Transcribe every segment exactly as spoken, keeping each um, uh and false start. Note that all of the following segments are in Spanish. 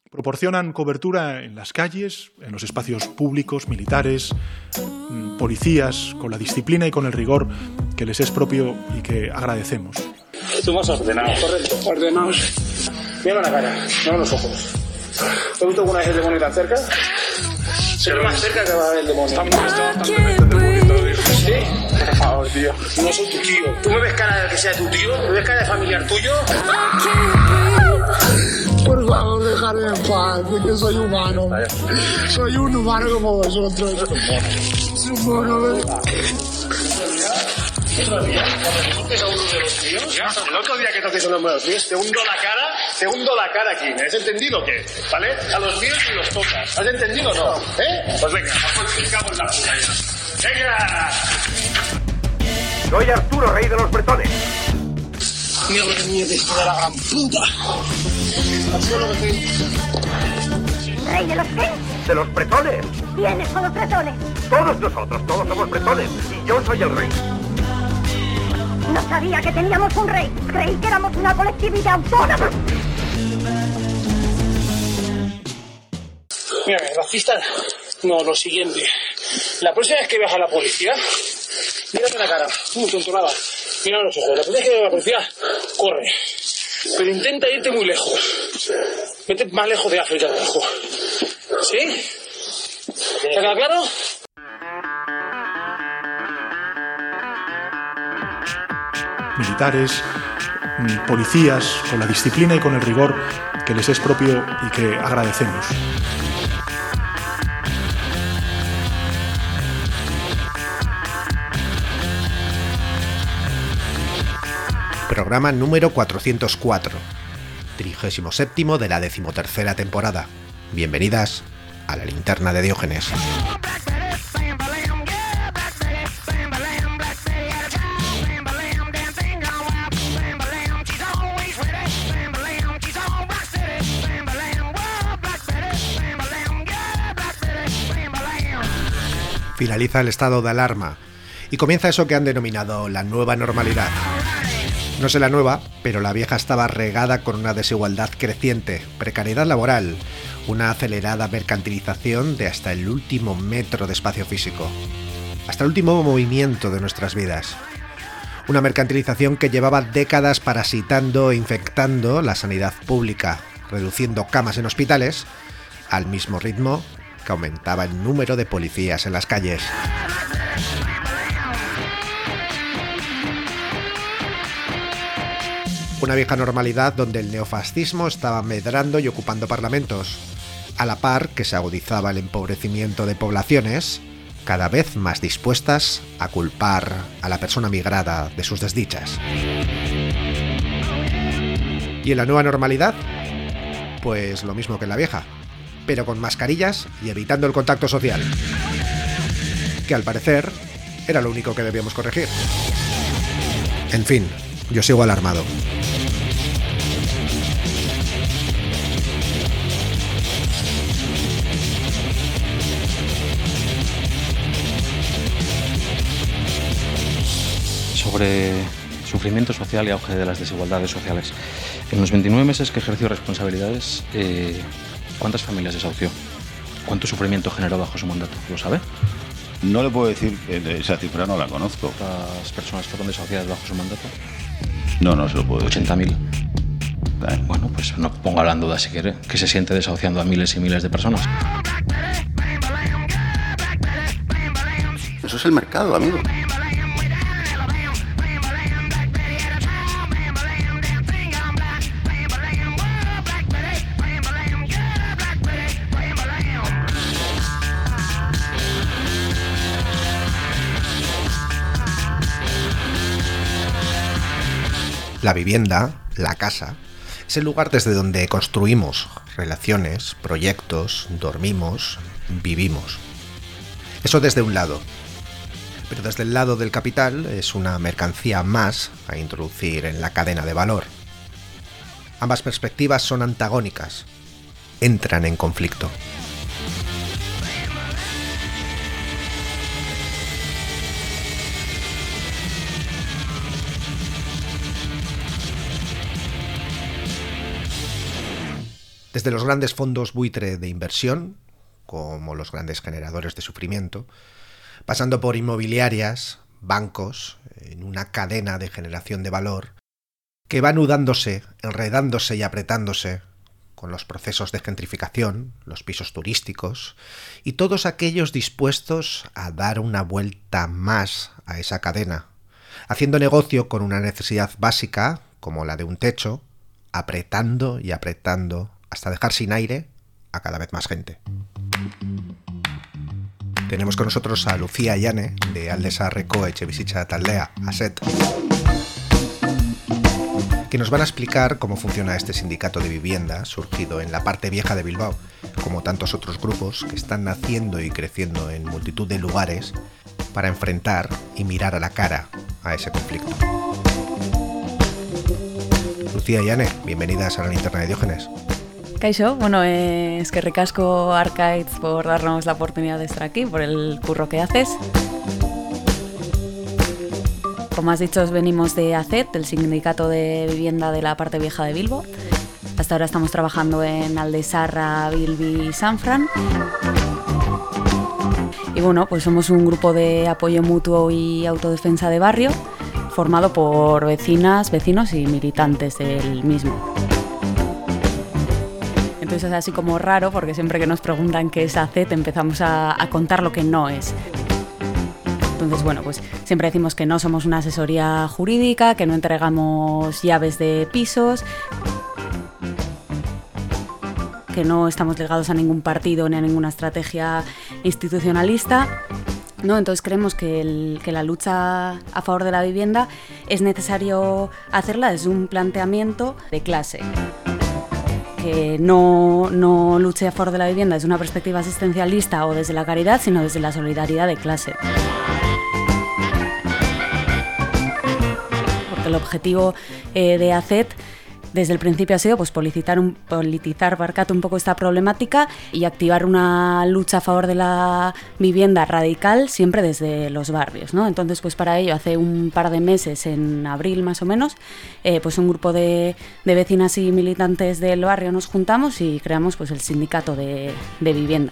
Proporcionan cobertura en las calles, en los espacios públicos, militares, policías, con la disciplina y con el rigor que les es propio y que agradecemos. Tú más ordenado, correcto. Ordenados. Mira la cara, no los ojos. ¿Te has visto alguna vez el demonio tan cerca? Se ve más cerca que va a ver el demonio. Estamos tan bonitos. ¿Sí? Por favor, tío. No soy tu tío. ¿Tú me ves cara de que sea tu tío? ¿Me ves cara de familiar tuyo? Por favor, dejarme en paz, que soy humano. Soy un humano como vosotros. Soy un mono, ¿eh? ¿El otro día que toques a uno de los míos, te hundo la cara, te hundo la cara aquí? ¿Me has entendido o qué? ¿Vale? A los míos y los tocas. ¿Has entendido o no? ¿Eh? Pues venga, vamos, me cago en la puta ya. ¡Venga! Soy Arturo, rey de los bretones. Mira lo que mierda esto de la gran puta. ¿Rey de los qué? ¿De los bretones? ¿Quiénes son los bretones? Todos nosotros, todos somos bretones. Y yo soy el rey. No sabía que teníamos un rey. Creí que éramos una colectividad autónoma. Mira, racista. No, lo siguiente. La próxima vez que veas a la policía, mírate la cara. Muy tontorada. Mira los ojos. La próxima vez que veas a la policía, corre. Pero intenta irte muy lejos. Vete más lejos de África, abajo. ¿Sí? ¿Te queda claro? Militares, policías, con la disciplina y con el rigor que les es propio y que agradecemos. Programa número cuatrocientos cuatro, trigésimo séptimo de la decimotercera temporada. Bienvenidas a la linterna de Diógenes. Finaliza el estado de alarma y comienza eso que han denominado la nueva normalidad. No sé la nueva, pero la vieja estaba regada con una desigualdad creciente, precariedad laboral, una acelerada mercantilización de hasta el último metro de espacio físico, hasta el último movimiento de nuestras vidas. Una mercantilización que llevaba décadas parasitando e infectando la sanidad pública, reduciendo camas en hospitales, al mismo ritmo que aumentaba el número de policías en las calles. Una vieja normalidad donde el neofascismo estaba medrando y ocupando parlamentos, a la par que se agudizaba el empobrecimiento de poblaciones, cada vez más dispuestas a culpar a la persona migrada de sus desdichas. ¿Y en la nueva normalidad? Pues lo mismo que en la vieja, pero con mascarillas y evitando el contacto social, que al parecer era lo único que debíamos corregir. En fin, yo sigo alarmado. Sobre sufrimiento social y auge de las desigualdades sociales. En los veintinueve meses que ejerció responsabilidades, eh, ¿cuántas familias desahució? ¿Cuánto sufrimiento generó bajo su mandato? ¿Lo sabe? No le puedo decir, esa cifra no la conozco. ¿Las personas fueron desahuciadas bajo su mandato? No, no se lo puedo decir. ochenta mil. Bueno, pues no ponga la duda si quiere, que se siente desahuciando a miles y miles de personas. Eso es el mercado, amigo. La vivienda, la casa, es el lugar desde donde construimos relaciones, proyectos, dormimos, vivimos. Eso desde un lado. Pero desde el lado del capital es una mercancía más a introducir en la cadena de valor. Ambas perspectivas son antagónicas, entran en conflicto. Desde los grandes fondos buitre de inversión, como los grandes generadores de sufrimiento, pasando por inmobiliarias, bancos, en una cadena de generación de valor que va anudándose, enredándose y apretándose con los procesos de gentrificación, los pisos turísticos y todos aquellos dispuestos a dar una vuelta más a esa cadena, haciendo negocio con una necesidad básica como la de un techo, apretando y apretando hasta dejar sin aire a cada vez más gente. Tenemos con nosotros a Lucía Yane, de Alde Zaharreko Etxebizitza Taldea, ASET, que nos van a explicar cómo funciona este sindicato de vivienda surgido en la parte vieja de Bilbao, como tantos otros grupos que están naciendo y creciendo en multitud de lugares para enfrentar y mirar a la cara a ese conflicto. Lucía Yane, bienvenidas a la linterna de Diógenes. Kaixo, bueno, eh, es que recasco Arkaitz por darnos la oportunidad de estar aquí, por el curro que haces. Como has dicho, venimos de ASET, del sindicato de vivienda de la parte vieja de Bilbo. Hasta ahora estamos trabajando en Alde Zaharra, Bilbi y Sanfran. Y bueno, pues somos un grupo de apoyo mutuo y autodefensa de barrio, formado por vecinas, vecinos y militantes del mismo. Entonces es así como raro, porque siempre que nos preguntan qué es ASET empezamos a, a contar lo que no es. Entonces, bueno, pues siempre decimos que no somos una asesoría jurídica, que no entregamos llaves de pisos, que no estamos ligados a ningún partido ni a ninguna estrategia institucionalista, ¿no? Entonces creemos que, el, que la lucha a favor de la vivienda es necesario hacerla desde un planteamiento de clase. Que no, no luche a favor de la vivienda desde una perspectiva asistencialista o desde la caridad, sino desde la solidaridad de clase. Porque el objetivo eh, de ASET desde el principio ha sido pues, politizar, un, politizar barcate un poco esta problemática y activar una lucha a favor de la vivienda radical siempre desde los barrios, ¿no? Entonces, pues para ello, hace un par de meses, en abril más o menos, eh, pues un grupo de, de vecinas y militantes del barrio nos juntamos y creamos pues, el sindicato de, de vivienda.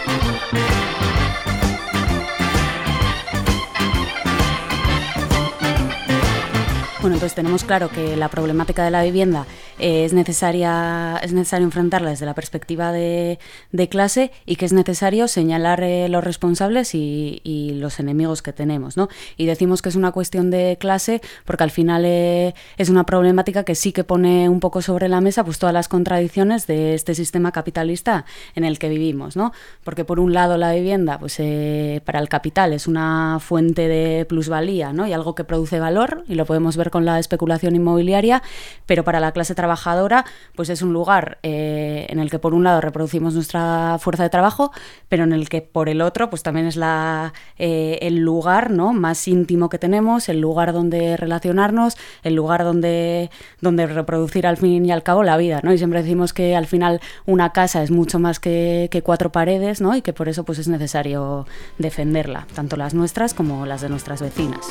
Bueno, entonces tenemos claro que la problemática de la vivienda eh, es necesaria, es necesario enfrentarla desde la perspectiva de, de clase y que es necesario señalar eh, los responsables y, y los enemigos que tenemos, ¿no? Y decimos que es una cuestión de clase porque al final eh, es una problemática que sí que pone un poco sobre la mesa pues todas las contradicciones de este sistema capitalista en el que vivimos, ¿no? Porque por un lado la vivienda pues eh, para el capital es una fuente de plusvalía, ¿no? Y algo que produce valor y lo podemos ver con la especulación inmobiliaria, pero para la clase trabajadora pues es un lugar eh, en el que por un lado reproducimos nuestra fuerza de trabajo, pero en el que por el otro pues también es la, eh, el lugar, ¿no? más íntimo que tenemos, el lugar donde relacionarnos, el lugar donde, donde reproducir al fin y al cabo la vida, ¿no? Y siempre decimos que al final una casa es mucho más que, que cuatro paredes, ¿no? Y que por eso pues es necesario defenderla, tanto las nuestras como las de nuestras vecinas.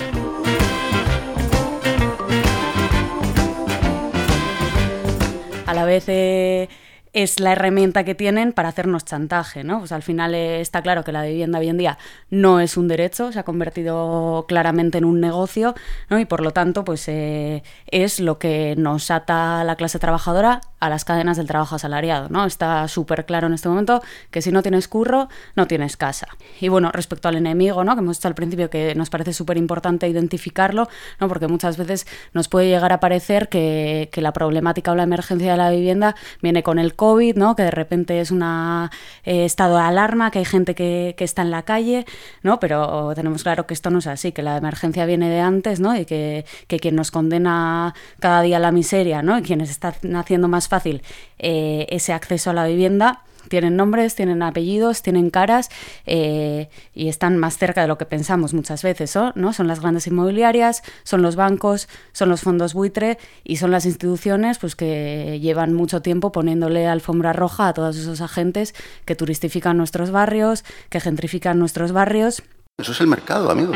A la vez eh, es la herramienta que tienen para hacernos chantaje, ¿no? Pues al final eh, está claro que la vivienda hoy en día no es un derecho, se ha convertido claramente en un negocio, ¿no? Y por lo tanto pues eh, es lo que nos ata a la clase trabajadora a las cadenas del trabajo asalariado, ¿no? Está súper claro en este momento que si no tienes curro, no tienes casa. Y bueno, respecto al enemigo, ¿no? Que hemos dicho al principio que nos parece súper importante identificarlo, ¿no? Porque muchas veces nos puede llegar a parecer que, que la problemática o la emergencia de la vivienda viene con el COVID, ¿no? Que de repente es un eh, estado de alarma, que hay gente que, que está en la calle, ¿no? Pero tenemos claro que esto no es así, que la emergencia viene de antes, ¿no? Y que, que quien nos condena cada día a la miseria, ¿no? Y quienes están haciendo más fácil eh, ese acceso a la vivienda tienen nombres, tienen apellidos, tienen caras eh, y están más cerca de lo que pensamos muchas veces, ¿no? Son las grandes inmobiliarias, son los bancos, son los fondos buitre y son las instituciones pues, que llevan mucho tiempo poniéndole alfombra roja a todos esos agentes que turistifican nuestros barrios, que gentrifican nuestros barrios. Eso es el mercado, amigo.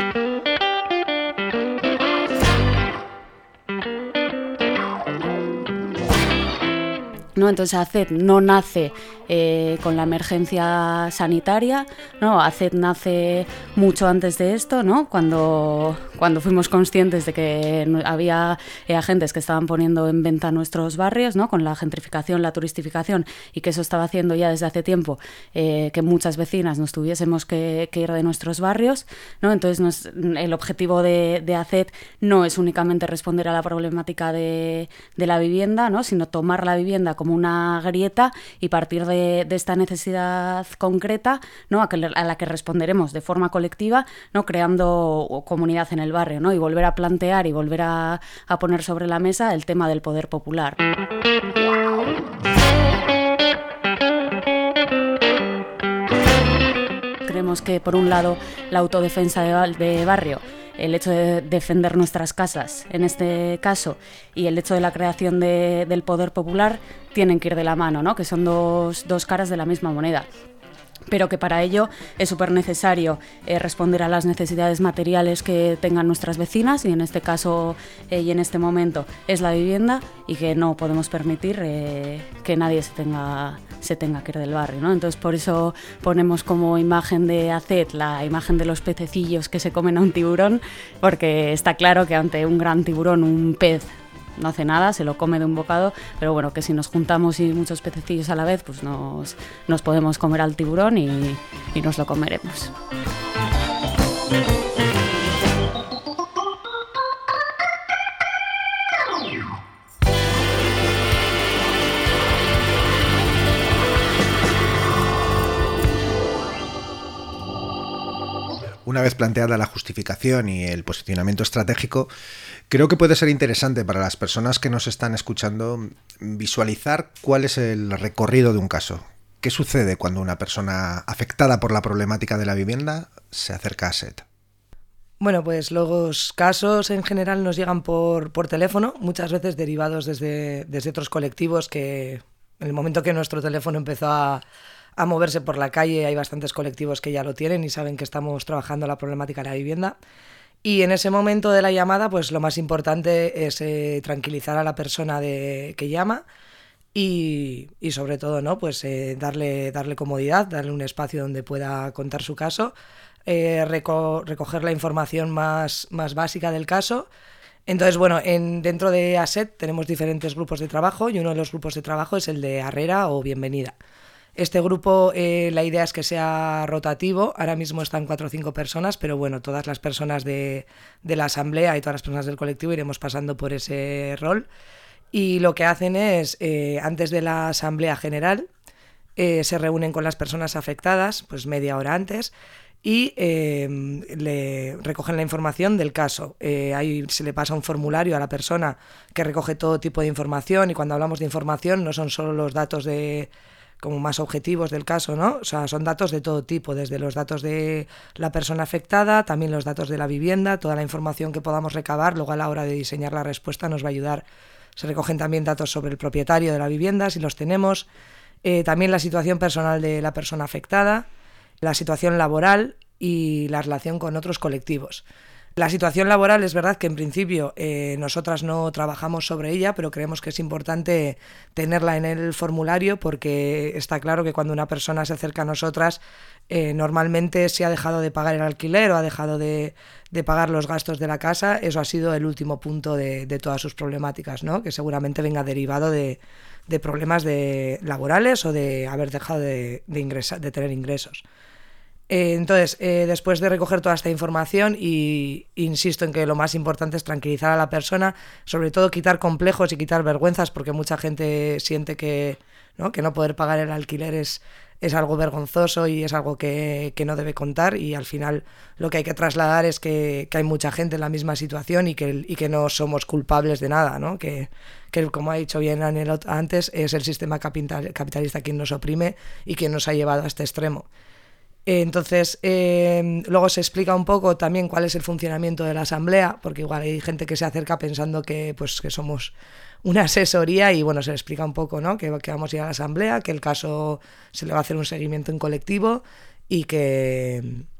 ¿no? Entonces ACET no nace eh, con la emergencia sanitaria, ¿no? ACET nace mucho antes de esto, ¿no? Cuando, cuando fuimos conscientes de que había eh, agentes que estaban poniendo en venta nuestros barrios, ¿no? Con la gentrificación, la turistificación, y que eso estaba haciendo ya desde hace tiempo eh, que muchas vecinas nos tuviésemos que, que ir de nuestros barrios, ¿no? Entonces nos, el objetivo de, de ACET no es únicamente responder a la problemática de, de la vivienda, ¿no? Sino tomar la vivienda como una grieta y partir de, de esta necesidad concreta, ¿no? a, que, a la que responderemos de forma colectiva, ¿no? Creando comunidad en el barrio, ¿no? Y volver a plantear y volver a, a poner sobre la mesa el tema del poder popular. Creemos que, por un lado, la autodefensa de, de barrio, el hecho de defender nuestras casas, en este caso, y el hecho de la creación de, del poder popular tienen que ir de la mano, ¿no? Que son dos, dos caras de la misma moneda. Pero que para ello es súper necesario eh, responder a las necesidades materiales que tengan nuestras vecinas, y en este caso eh, y en este momento es la vivienda, y que no podemos permitir eh, que nadie se tenga, se tenga que ir del barrio, ¿no? Entonces por eso ponemos como imagen de ACET la imagen de los pececillos que se comen a un tiburón, porque está claro que ante un gran tiburón un pez no hace nada, se lo come de un bocado, pero bueno, que si nos juntamos y muchos pececillos a la vez, pues nos, nos podemos comer al tiburón y, y nos lo comeremos. Una vez planteada la justificación y el posicionamiento estratégico, creo que puede ser interesante para las personas que nos están escuchando visualizar cuál es el recorrido de un caso. ¿Qué sucede cuando una persona afectada por la problemática de la vivienda se acerca a ACET? Bueno, pues los casos en general nos llegan por, por teléfono, muchas veces derivados desde, desde otros colectivos que en el momento que nuestro teléfono empezó a... a moverse por la calle, hay bastantes colectivos que ya lo tienen y saben que estamos trabajando la problemática de la vivienda. Y en ese momento de la llamada, pues lo más importante es eh, tranquilizar a la persona de, que llama y, y sobre todo, ¿no? Pues eh, darle, darle comodidad, darle un espacio donde pueda contar su caso, eh, reco- recoger la información más, más básica del caso. Entonces, bueno, en, dentro de ACET tenemos diferentes grupos de trabajo y uno de los grupos de trabajo es el de Arrera o Bienvenida. Este grupo, eh, la idea es que sea rotativo, ahora mismo están cuatro o cinco personas, pero bueno, todas las personas de, de la asamblea y todas las personas del colectivo iremos pasando por ese rol. Y lo que hacen es, eh, antes de la asamblea general, eh, se reúnen con las personas afectadas, pues media hora antes, y eh, le recogen la información del caso. Eh, ahí se le pasa un formulario a la persona que recoge todo tipo de información, y cuando hablamos de información no son solo los datos de... como más objetivos del caso, ¿no? O sea, son datos de todo tipo, desde los datos de la persona afectada, también los datos de la vivienda, toda la información que podamos recabar, luego a la hora de diseñar la respuesta nos va a ayudar. Se recogen también datos sobre el propietario de la vivienda, si los tenemos, eh, también la situación personal de la persona afectada, la situación laboral y la relación con otros colectivos. La situación laboral es verdad que en principio eh, nosotras no trabajamos sobre ella, pero creemos que es importante tenerla en el formulario porque está claro que cuando una persona se acerca a nosotras eh, normalmente si ha dejado de pagar el alquiler o ha dejado de, de pagar los gastos de la casa, eso ha sido el último punto de, de todas sus problemáticas, ¿no? Que seguramente venga derivado de, de problemas de laborales o de haber dejado de, de, ingresar, de tener ingresos. Eh, entonces, eh, después de recoger toda esta información, y insisto en que lo más importante es tranquilizar a la persona, sobre todo quitar complejos y quitar vergüenzas, porque mucha gente siente que, ¿no? que no poder pagar el alquiler es, es algo vergonzoso y es algo que, que no debe contar, y al final lo que hay que trasladar es que, que hay mucha gente en la misma situación y que, y que no somos culpables de nada, ¿no? que, que como ha dicho bien Anel antes, es el sistema capital, capitalista quien nos oprime y quien nos ha llevado a este extremo. Entonces, eh, luego se explica un poco también cuál es el funcionamiento de la asamblea, porque igual hay gente que se acerca pensando que, pues, que somos una asesoría y bueno, se le explica un poco, ¿no? que, que vamos a ir a la asamblea, que el caso se le va a hacer un seguimiento en colectivo y que,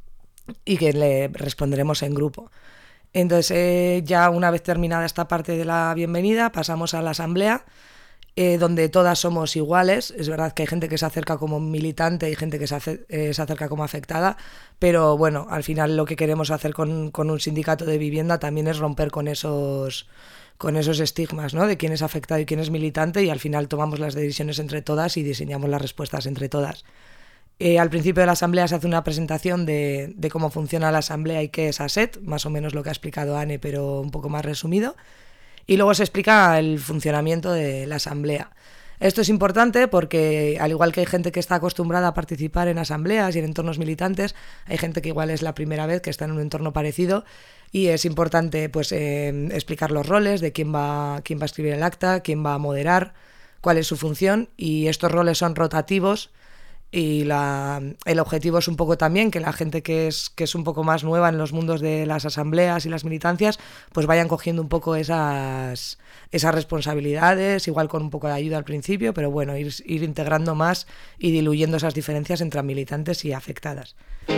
y que le responderemos en grupo. Entonces, eh, ya una vez terminada esta parte de la bienvenida, pasamos a la asamblea. eh, donde todas somos iguales. Es verdad que hay gente que se acerca como militante y gente que se, hace, eh, se acerca como afectada, pero bueno, al final lo que queremos hacer con, con un sindicato de vivienda también es romper con esos, con esos estigmas, ¿no? De quién es afectado y quién es militante, y al final tomamos las decisiones entre todas y diseñamos las respuestas entre todas. Eh, al principio de la asamblea se hace una presentación de, de cómo funciona la asamblea y qué es ASET, más o menos lo que ha explicado Anne, pero un poco más resumido. Y luego se explica el funcionamiento de la asamblea. Esto es importante porque, al igual que hay gente que está acostumbrada a participar en asambleas y en entornos militantes, hay gente que igual es la primera vez que está en un entorno parecido, y es importante pues eh, explicar los roles de quién va, quién va a escribir el acta, quién va a moderar, cuál es su función, y estos roles son rotativos. Y la, el objetivo es un poco también que la gente que es, que es un poco más nueva en los mundos de las asambleas y las militancias, pues vayan cogiendo un poco esas, esas responsabilidades, igual con un poco de ayuda al principio, pero bueno, ir, ir integrando más y diluyendo esas diferencias entre militantes y afectadas.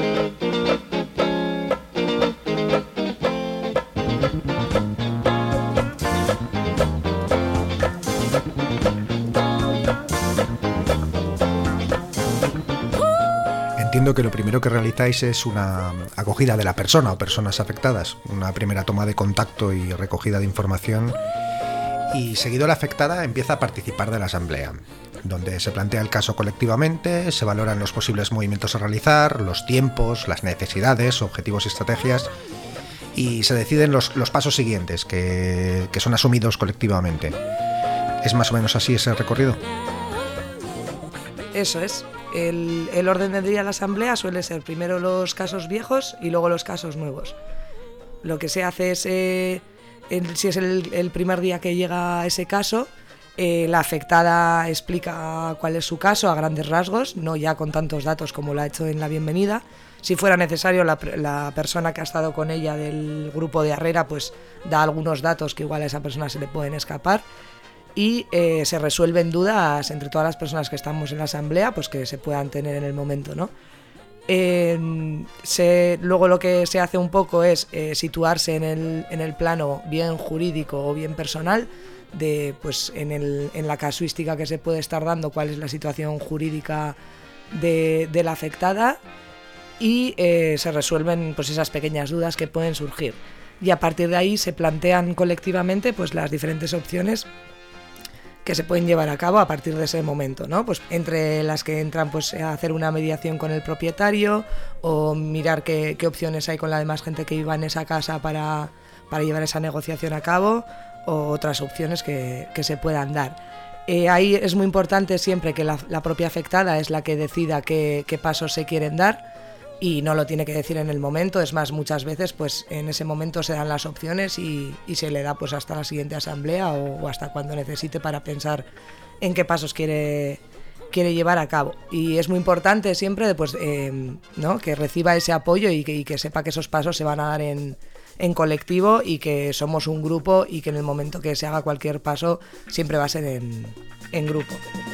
Entiendo que lo primero que realizáis es una acogida de la persona o personas afectadas, una primera toma de contacto y recogida de información, y seguido la afectada empieza a participar de la asamblea, donde se plantea el caso colectivamente, se valoran los posibles movimientos a realizar, los tiempos, las necesidades, objetivos y estrategias, y se deciden los, los pasos siguientes que, que son asumidos colectivamente. ¿Es más o menos así ese recorrido? Eso es. El, el orden del día de la asamblea suele ser primero los casos viejos y luego los casos nuevos. Lo que se hace es, eh, el, si es el, el primer día que llega ese caso, eh, la afectada explica cuál es su caso a grandes rasgos, no ya con tantos datos como lo ha hecho en la bienvenida. Si fuera necesario, la, la persona que ha estado con ella del grupo de Arrera pues da algunos datos que igual a esa persona se le pueden escapar. Y eh, se resuelven dudas entre todas las personas que estamos en la asamblea, pues que se puedan tener en el momento, ¿no? Eh, se, luego lo que se hace un poco es eh, situarse en el, en el plano bien jurídico o bien personal, de, pues, en, el, en la casuística que se puede estar dando, cuál es la situación jurídica de, de la afectada, y eh, se resuelven pues, esas pequeñas dudas que pueden surgir. Y a partir de ahí se plantean colectivamente pues, las diferentes opciones que se pueden llevar a cabo a partir de ese momento, ¿no? Pues entre las que entran pues a hacer una mediación con el propietario o mirar qué, qué opciones hay con la demás gente que viva en esa casa para, para llevar esa negociación a cabo, o otras opciones que, que se puedan dar. Eh, ahí es muy importante siempre que la, la propia afectada es la que decida qué, qué pasos se quieren dar, y no lo tiene que decir en el momento. Es más, muchas veces pues en ese momento se dan las opciones y, y se le da pues hasta la siguiente asamblea o, o hasta cuando necesite para pensar en qué pasos quiere, quiere llevar a cabo. Y es muy importante siempre pues, eh, ¿no? que reciba ese apoyo y que, y que sepa que esos pasos se van a dar en, en colectivo, y que somos un grupo, y que en el momento que se haga cualquier paso siempre va a ser en, en grupo.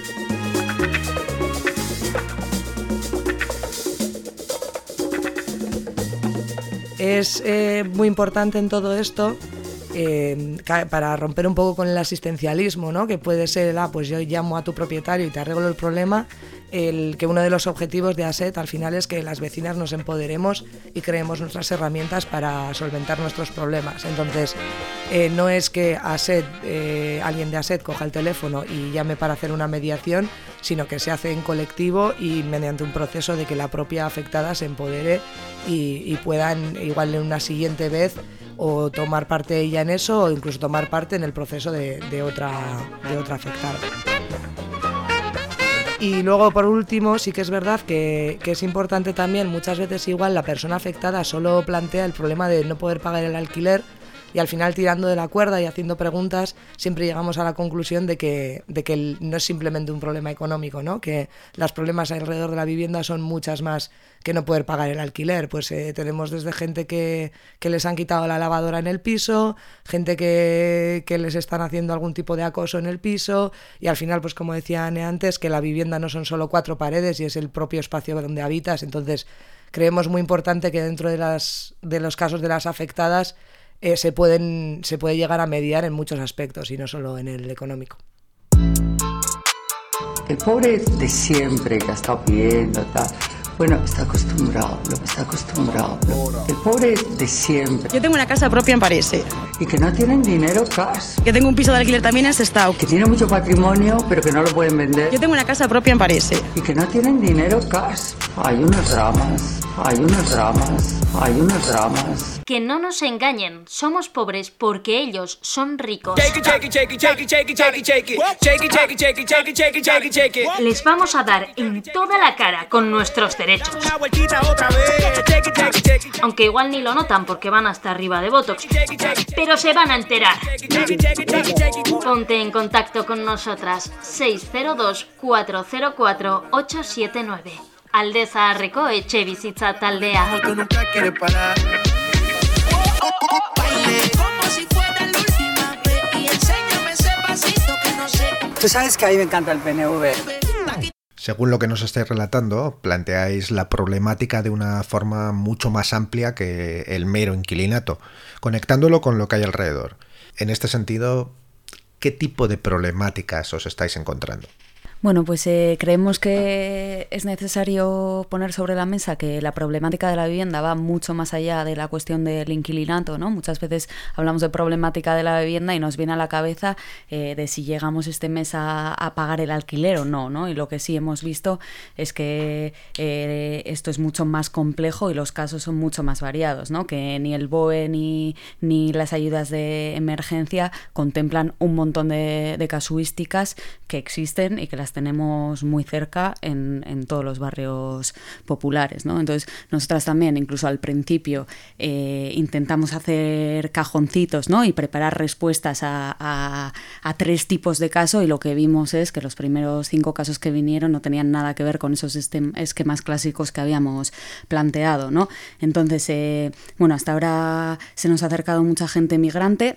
Es eh, muy importante en todo esto, eh, para romper un poco con el asistencialismo, ¿no? Que puede ser, ah, pues yo llamo a tu propietario y te arreglo el problema, el, que uno de los objetivos de ASET al final es que las vecinas nos empoderemos y creemos nuestras herramientas para solventar nuestros problemas. Entonces, eh, no es que ASET, eh, alguien de ASET coja el teléfono y llame para hacer una mediación, sino que se hace en colectivo y mediante un proceso de que la propia afectada se empodere y, y puedan, igual en una siguiente vez, o tomar parte ella en eso, o incluso tomar parte en el proceso de, de, otra, de otra afectada. Y luego, por último, sí que es verdad que, que es importante también, muchas veces igual la persona afectada solo plantea el problema de no poder pagar el alquiler, y al final, tirando de la cuerda y haciendo preguntas, siempre llegamos a la conclusión de que, de que no es simplemente un problema económico, ¿no? Que los problemas alrededor de la vivienda son muchas más que no poder pagar el alquiler. Pues eh, tenemos desde gente que, que les han quitado la lavadora en el piso, gente que, que les están haciendo algún tipo de acoso en el piso, y al final, pues como decía Anne antes, que la vivienda no son solo cuatro paredes y es el propio espacio donde habitas. Entonces, creemos muy importante que dentro de, las, de los casos de las afectadas Eh, se, pueden, se puede llegar a mediar en muchos aspectos y no solo en el económico. El pobre de siempre que ha estado pidiendo, tal, bueno, está acostumbrado, está acostumbrado. El pobre de siempre. Yo tengo una casa propia en París. Y que no tienen dinero cash. Que tengo un piso de alquiler también en Sestao. Que tiene mucho patrimonio, pero que no lo pueden vender. Yo tengo una casa propia en París. Y que no tienen dinero cash. Hay unos dramas, hay unos dramas, hay unos dramas. Que no nos engañen, somos pobres porque ellos son ricos. Les vamos a dar en toda la cara con nuestros derechos. Aunque igual ni lo notan porque van hasta arriba de Botox, pero se van a enterar. Ponte en contacto con nosotras seis cero dos, cuatro cero cuatro, ocho siete nueve. Aldeza Arreko etxebizitza taldea. Tú sabes que a mí me encanta el P N V. Según lo que nos estáis relatando, planteáis la problemática de una forma mucho más amplia que el mero inquilinato, conectándolo con lo que hay alrededor. En este sentido, ¿qué tipo de problemáticas os estáis encontrando? Bueno, pues eh, creemos que es necesario poner sobre la mesa que la problemática de la vivienda va mucho más allá de la cuestión del inquilinato, ¿no? Muchas veces hablamos de problemática de la vivienda y nos viene a la cabeza eh, de si llegamos este mes a, a pagar el alquiler o no, ¿no? Y lo que sí hemos visto es que eh, esto es mucho más complejo y los casos son mucho más variados, ¿no? Que ni el B O E ni, ni las ayudas de emergencia contemplan un montón de, de casuísticas que existen y que las tenemos muy cerca en, en todos los barrios populares, ¿no? Entonces, nosotras también, incluso al principio, eh, intentamos hacer cajoncitos, ¿no? Y preparar respuestas a, a, a tres tipos de caso, y lo que vimos es que los primeros cinco casos que vinieron no tenían nada que ver con esos esquemas clásicos que habíamos planteado, ¿no? Entonces, eh, bueno, hasta ahora se nos ha acercado mucha gente migrante,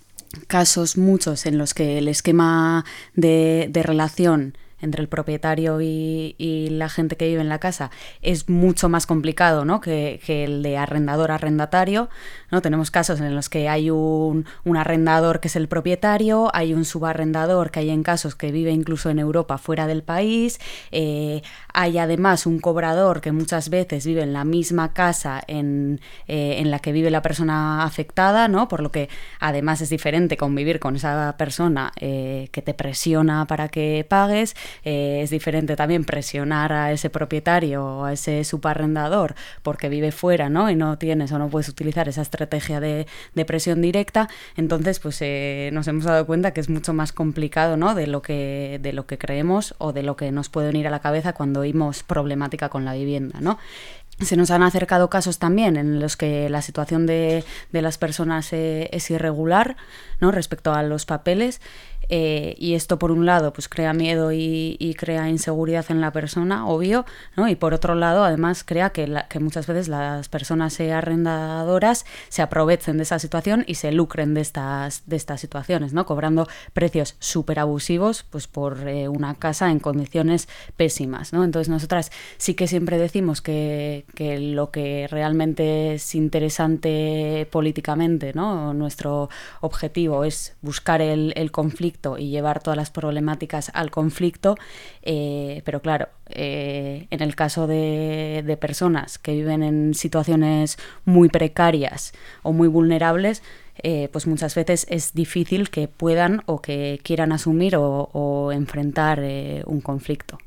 casos muchos en los que el esquema de, de relación entre el propietario y, y la gente que vive en la casa es mucho más complicado, ¿no? que, que el de arrendador-arrendatario, ¿no? Tenemos casos en los que hay un, un arrendador que es el propietario, hay un subarrendador que hay en casos que vive incluso en Europa fuera del país, eh, hay además un cobrador que muchas veces vive en la misma casa en, eh, en la que vive la persona afectada, ¿no? Por lo que además es diferente convivir con esa persona eh, que te presiona para que pagues. Eh, es diferente también presionar a ese propietario o a ese subarrendador porque vive fuera, ¿no? Y no tienes o no puedes utilizar esa estrategia de, de presión directa. Entonces, pues eh, nos hemos dado cuenta que es mucho más complicado, ¿no? De lo que, de lo que creemos o de lo que nos puede venir a la cabeza cuando oímos problemática con la vivienda, ¿no? Se nos han acercado casos también en los que la situación de, de las personas eh, es irregular, ¿no? Respecto a los papeles. Eh, y esto por un lado pues crea miedo y, y crea inseguridad en la persona, obvio, ¿no? Y por otro lado además crea que, la, que muchas veces las personas eh, arrendadoras se aprovechen de esa situación y se lucren de estas, de estas situaciones, ¿no? Cobrando precios súper abusivos pues por eh, una casa en condiciones pésimas, ¿no? Entonces nosotras sí que siempre decimos que, que lo que realmente es interesante políticamente, ¿no? Nuestro objetivo es buscar el, el conflicto y llevar todas las problemáticas al conflicto, eh, pero claro, eh, en el caso de, de personas que viven en situaciones muy precarias o muy vulnerables, eh, pues muchas veces es difícil que puedan o que quieran asumir o, o enfrentar eh, un conflicto.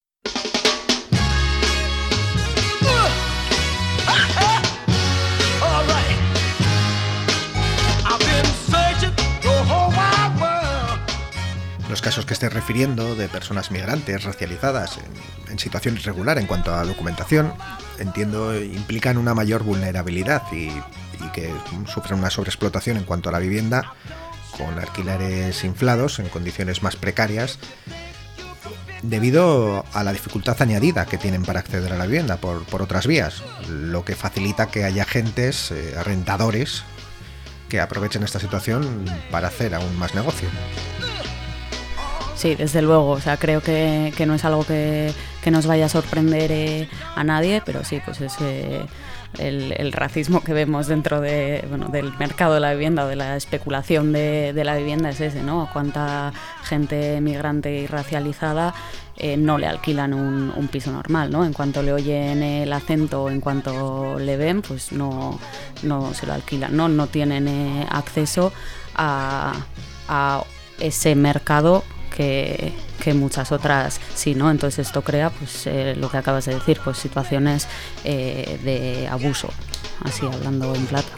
Los casos que estés refiriendo de personas migrantes racializadas en, en situación irregular en cuanto a documentación, entiendo, implican una mayor vulnerabilidad y, y que sufren una sobreexplotación en cuanto a la vivienda, con alquileres inflados en condiciones más precarias, debido a la dificultad añadida que tienen para acceder a la vivienda por, por otras vías, lo que facilita que haya agentes, eh, arrendadores, que aprovechen esta situación para hacer aún más negocio. Sí, desde luego, o sea, creo que, que no es algo que, que nos vaya a sorprender eh, a nadie, pero sí, pues es eh, el, el racismo que vemos dentro de, bueno, del mercado de la vivienda o de la especulación de, de la vivienda es ese, ¿no? Cuánta gente migrante y racializada eh, no le alquilan un, un piso normal, ¿no? En cuanto le oyen el acento, en cuanto le ven, pues no, no se lo alquilan, ¿no? No tienen eh, acceso a, a ese mercado que, que muchas otras sí, ¿no? Entonces esto crea, pues eh, lo que acabas de decir, pues situaciones eh, de abuso, así hablando en plata.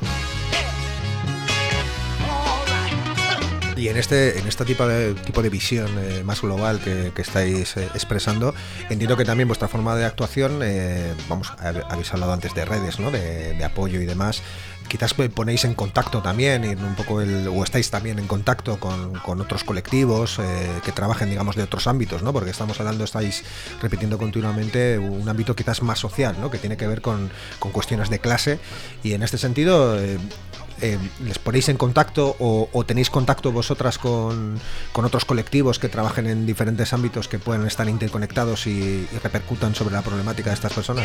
Y en este en este tipo de tipo de visión eh, más global que, que estáis eh, expresando, entiendo que también vuestra forma de actuación, eh, vamos, habéis hablado antes de redes, ¿no? De, de apoyo y demás. Quizás ponéis en contacto también, en un poco el, o estáis también en contacto con, con otros colectivos eh, que trabajen, digamos, de otros ámbitos, ¿no? Porque estamos hablando, estáis repitiendo continuamente un ámbito quizás más social, ¿no? Que tiene que ver con, con cuestiones de clase, y en este sentido eh, eh, ¿les ponéis en contacto o, o tenéis contacto vosotras con, con otros colectivos que trabajen en diferentes ámbitos que puedan estar interconectados y, y repercutan sobre la problemática de estas personas?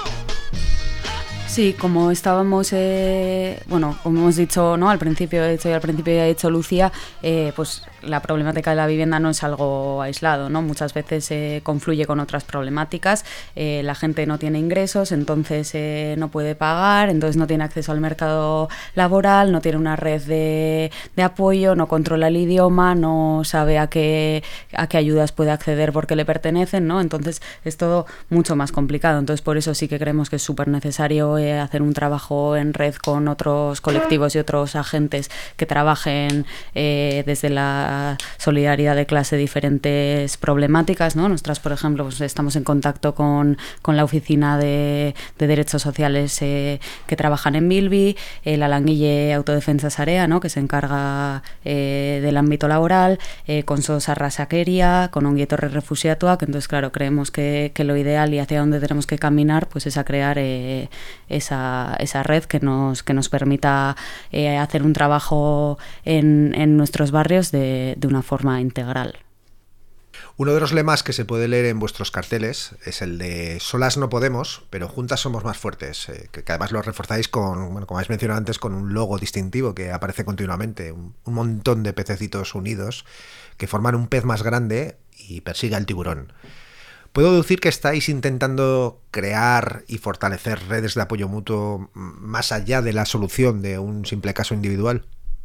Sí, como estábamos, eh, bueno, como hemos dicho, ¿no? Al principio, de hecho, y al principio ya ha dicho Lucía, eh, pues la problemática de la vivienda no es algo aislado, ¿no? Muchas veces eh, confluye con otras problemáticas. Eh, la gente no tiene ingresos, entonces eh, no puede pagar, entonces no tiene acceso al mercado laboral, no tiene una red de, de apoyo, no controla el idioma, no sabe a qué, a qué ayudas puede acceder porque le pertenecen, ¿no? Entonces es todo mucho más complicado. Entonces por eso sí que creemos que es súper necesario eh, hacer un trabajo en red con otros colectivos y otros agentes que trabajen eh, desde la solidaridad de clase diferentes problemáticas, ¿no? Nosotras, por ejemplo, pues estamos en contacto con, con la oficina de, de derechos sociales eh, que trabajan en Bilbi, eh, la Languille Autodefensa Sarea, ¿no? Que se encarga eh, del ámbito laboral, eh, con Sos Arrasakeria, con Ongi Etorri Refusiatuak. Entonces, claro, creemos que, que lo ideal y hacia dónde tenemos que caminar pues es a crear eh, esa, esa red que nos, que nos permita eh, hacer un trabajo en, en nuestros barrios de de una forma integral. Uno de los lemas que se puede leer en vuestros carteles es el de solas no podemos, pero juntas somos más fuertes, eh, que, que además lo reforzáis con, bueno, como habéis mencionado antes, con un logo distintivo que aparece continuamente, un, un montón de pececitos unidos que forman un pez más grande y persigue al tiburón. ¿Puedo deducir que estáis intentando crear y fortalecer redes de apoyo mutuo más allá de la solución de un simple caso individual?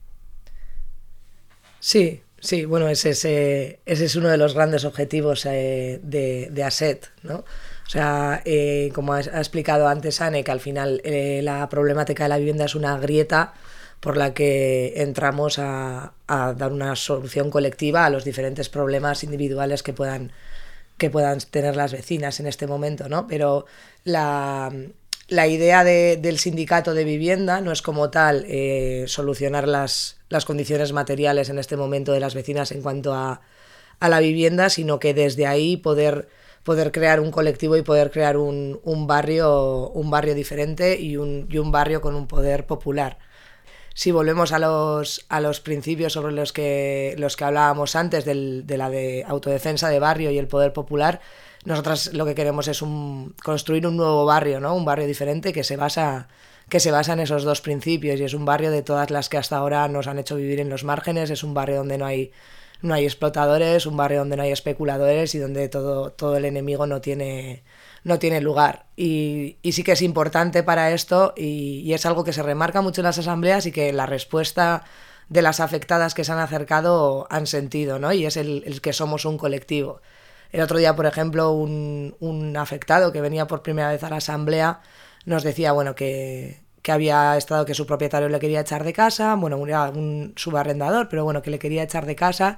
Sí, sí, bueno, ese, ese, ese es uno de los grandes objetivos eh, de, de ASET, ¿no? O sea, eh, como ha, ha explicado antes Anne, que al final eh, la problemática de la vivienda es una grieta por la que entramos a, a dar una solución colectiva a los diferentes problemas individuales que puedan, que puedan tener las vecinas en este momento, ¿no? Pero la... La idea de, del sindicato de vivienda no es como tal eh, solucionar las, las condiciones materiales en este momento de las vecinas en cuanto a, a la vivienda, sino que desde ahí poder, poder crear un colectivo y poder crear un, un, barrio, un barrio diferente y un, y un barrio con un poder popular. Si volvemos a los, a los principios sobre los que, los que hablábamos antes, del, de la de autodefensa de barrio y el poder popular, nosotras lo que queremos es un, construir un nuevo barrio, ¿no? Un barrio diferente que se basa que se basa en esos dos principios, y es un barrio de todas las que hasta ahora nos han hecho vivir en los márgenes. Es un barrio donde no hay no hay explotadores, un barrio donde no hay especuladores y donde todo todo el enemigo no tiene no tiene lugar. Y, y sí que es importante para esto, y, y es algo que se remarca mucho en las asambleas y que la respuesta de las afectadas que se han acercado han sentido, ¿no? Y es el, el que somos un colectivo. El otro día, por ejemplo, un, un afectado que venía por primera vez a la asamblea nos decía, bueno, que, que había estado, que su propietario le quería echar de casa, bueno, era un subarrendador, pero bueno, que le quería echar de casa,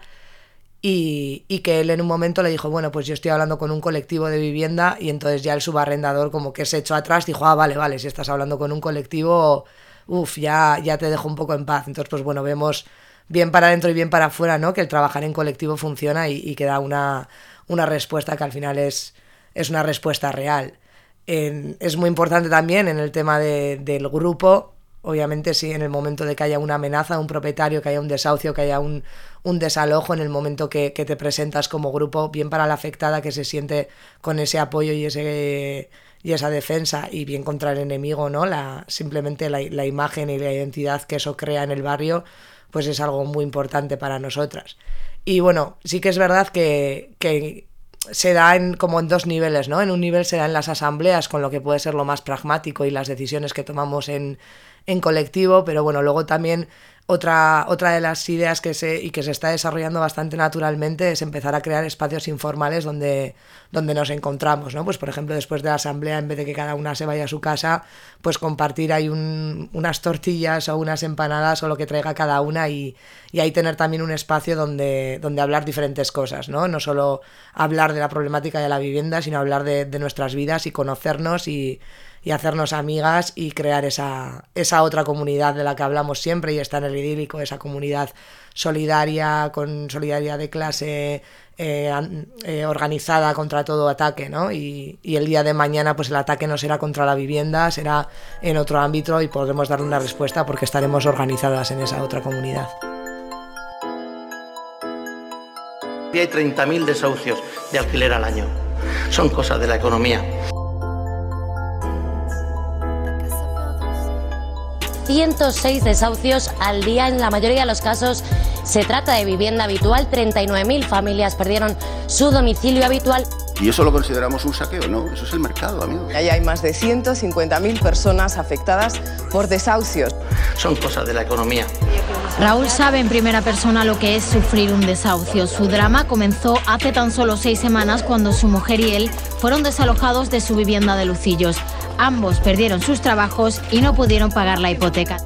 y, y que él en un momento le dijo, bueno, pues yo estoy hablando con un colectivo de vivienda, y entonces ya el subarrendador como que se echó atrás, dijo, ah, vale, vale, si estás hablando con un colectivo, uff, ya, ya te dejo un poco en paz. Entonces, pues bueno, vemos bien para adentro y bien para afuera, ¿no? Que el trabajar en colectivo funciona y, y que da una... una respuesta que al final es, es una respuesta real. En, es muy importante también en el tema de, del grupo, obviamente sí, en el momento de que haya una amenaza, un propietario, que haya un desahucio, que haya un, un desalojo, en el momento que, que te presentas como grupo, bien para la afectada que se siente con ese apoyo y ese y esa defensa, y bien contra el enemigo, ¿no? La, simplemente la, la imagen y la identidad que eso crea en el barrio, pues es algo muy importante para nosotras. Y bueno, sí que es verdad que, que se da en, como en dos niveles, ¿no? En un nivel se da en las asambleas, con lo que puede ser lo más pragmático y las decisiones que tomamos en, en colectivo, pero bueno, luego también otra, otra de las ideas que se, y que se está desarrollando bastante naturalmente es empezar a crear espacios informales donde, donde nos encontramos, ¿no? Pues por ejemplo, después de la asamblea, en vez de que cada una se vaya a su casa, pues compartir ahí un, unas tortillas o unas empanadas o lo que traiga cada una y, y ahí tener también un espacio donde, donde hablar diferentes cosas, ¿no? No solo hablar de la problemática de la vivienda, sino hablar de, de nuestras vidas y conocernos y y hacernos amigas y crear esa, esa otra comunidad de la que hablamos siempre y está en el idílico, esa comunidad solidaria, con solidaridad de clase, eh, eh, organizada contra todo ataque, ¿no? Y, y el día de mañana pues el ataque no será contra la vivienda, será en otro ámbito y podremos dar una respuesta porque estaremos organizadas en esa otra comunidad. Hay treinta mil desahucios de alquiler al año. Son cosas de la economía. ciento seis desahucios al día. En la mayoría de los casos se trata de vivienda habitual. treinta y nueve mil familias perdieron su domicilio habitual. ¿Y eso lo consideramos un saqueo? No, eso es el mercado, amigo. Ahí hay más de ciento cincuenta mil personas afectadas por desahucios. Son cosas de la economía. Raúl sabe en primera persona lo que es sufrir un desahucio. Su drama comenzó hace tan solo seis semanas cuando su mujer y él fueron desalojados de su vivienda de Lucillos. Ambos perdieron sus trabajos y no pudieron pagar la hipoteca.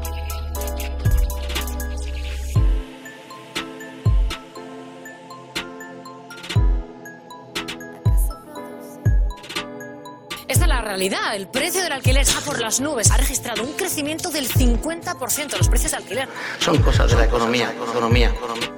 Esta es la realidad. El precio del alquiler está por las nubes. Ha registrado un crecimiento del cincuenta por ciento los precios de alquiler. Son cosas de la economía, economía, economía.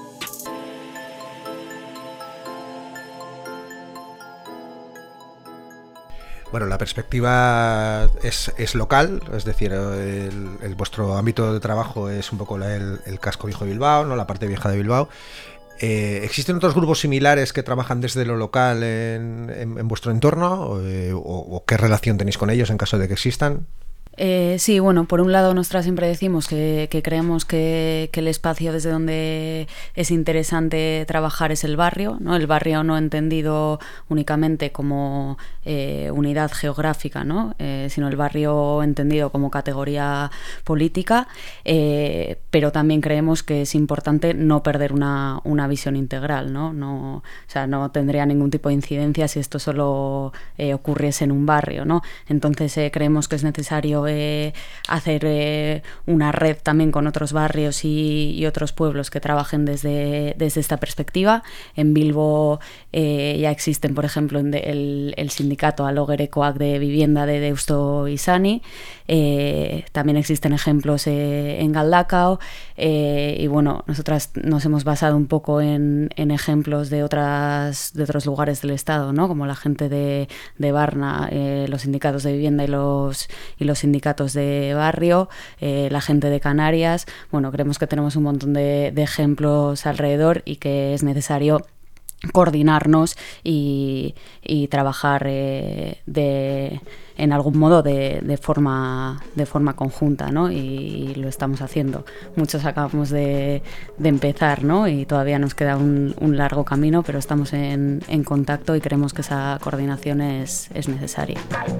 Bueno, la perspectiva es, es local, es decir, el, el, vuestro ámbito de trabajo es un poco la, el, el casco viejo de Bilbao, ¿no? La parte vieja de Bilbao. Eh, ¿Existen otros grupos similares que trabajan desde lo local en, en, en vuestro entorno? O, o, ¿O qué relación tenéis con ellos en caso de que existan? Eh, sí, bueno, por un lado nosotras siempre decimos que, que creemos que, que el espacio desde donde es interesante trabajar es el barrio, ¿no? El barrio no entendido únicamente como eh, unidad geográfica, ¿no? Eh, sino el barrio entendido como categoría política, eh, pero también creemos que es importante no perder una, una visión integral, ¿no? No, o sea, no tendría ningún tipo de incidencia si esto solo eh, ocurriese en un barrio, ¿no? Entonces eh, creemos que es necesario Eh, hacer eh, una red también con otros barrios y, y otros pueblos que trabajen desde, desde esta perspectiva. En Bilbo eh, ya existen, por ejemplo, el, el sindicato Alogerekoak de vivienda de Deusto y Sani. Eh, también existen ejemplos eh, en Galdakao eh, y bueno, nosotras nos hemos basado un poco en, en ejemplos de otras de otros lugares del estado, ¿no? Como la gente de, de Varna, eh, los sindicatos de vivienda y los, y los sindicatos de barrio, eh, la gente de Canarias. Bueno, creemos que tenemos un montón de, de ejemplos alrededor y que es necesario coordinarnos y, y trabajar eh, de, en algún modo de, de, forma, de forma conjunta, ¿no? Y, y lo estamos haciendo. Muchos acabamos de, de empezar, ¿no? Y todavía nos queda un, un largo camino, pero estamos en, en contacto y creemos que esa coordinación es, es necesaria.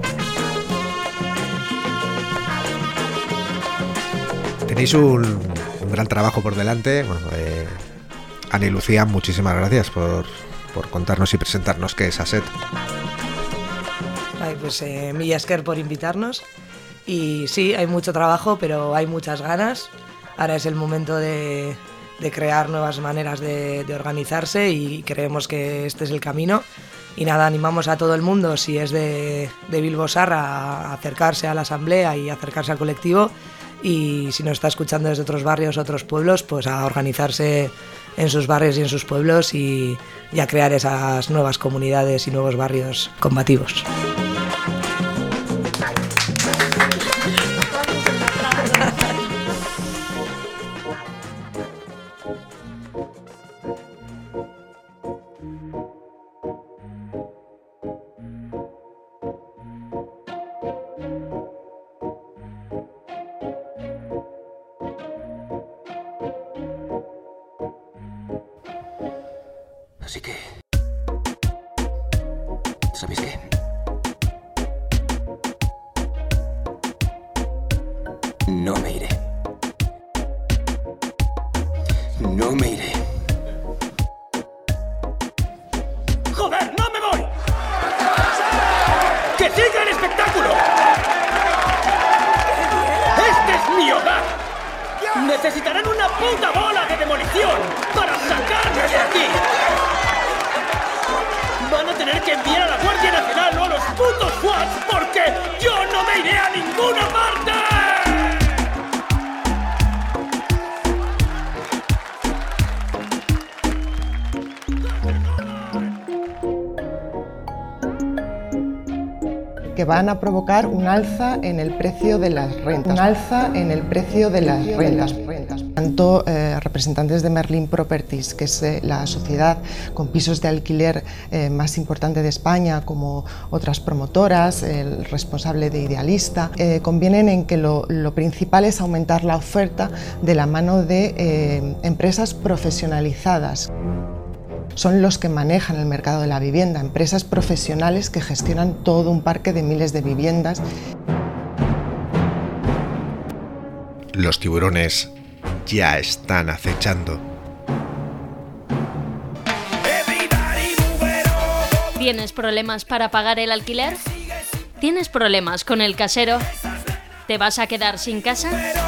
Tenéis un, un gran trabajo por delante. Bueno, eh, Ana y Lucía, muchísimas gracias por, por contarnos y presentarnos qué es Aset. Ay, pues eh, mila esker por invitarnos. Y sí, hay mucho trabajo, pero hay muchas ganas. Ahora es el momento de, de crear nuevas maneras de, de organizarse y creemos que este es el camino. Y nada, animamos a todo el mundo, si es de, de Bilbo Sarra, a acercarse a la asamblea y acercarse al colectivo. Y si nos está escuchando desde otros barrios, otros pueblos, pues a organizarse en sus barrios y en sus pueblos y, y a crear esas nuevas comunidades y nuevos barrios combativos. Así que No me iré. No me iré. ¡Joder, no me voy! ¡Que siga el espectáculo! ¡Este es mi hogar! Necesitarán una puta bola de demolición para sacarme de aquí. Van a tener que enviar a la Guardia Nacional o a los putos SWAT porque yo no me iré a ninguna parte. Que van a provocar un alza en el precio de las rentas. Un alza en el precio de las rentas. Tanto eh, representantes de Merlin Properties, que es eh, la sociedad con pisos de alquiler eh, más importante de España, como otras promotoras, el responsable de Idealista, eh, convienen en que lo, lo principal es aumentar la oferta de la mano de eh, empresas profesionalizadas. Son los que manejan el mercado de la vivienda, empresas profesionales que gestionan todo un parque de miles de viviendas. Los tiburones ya están acechando. ¿Tienes problemas para pagar el alquiler? ¿Tienes problemas con el casero? ¿Te vas a quedar sin casa?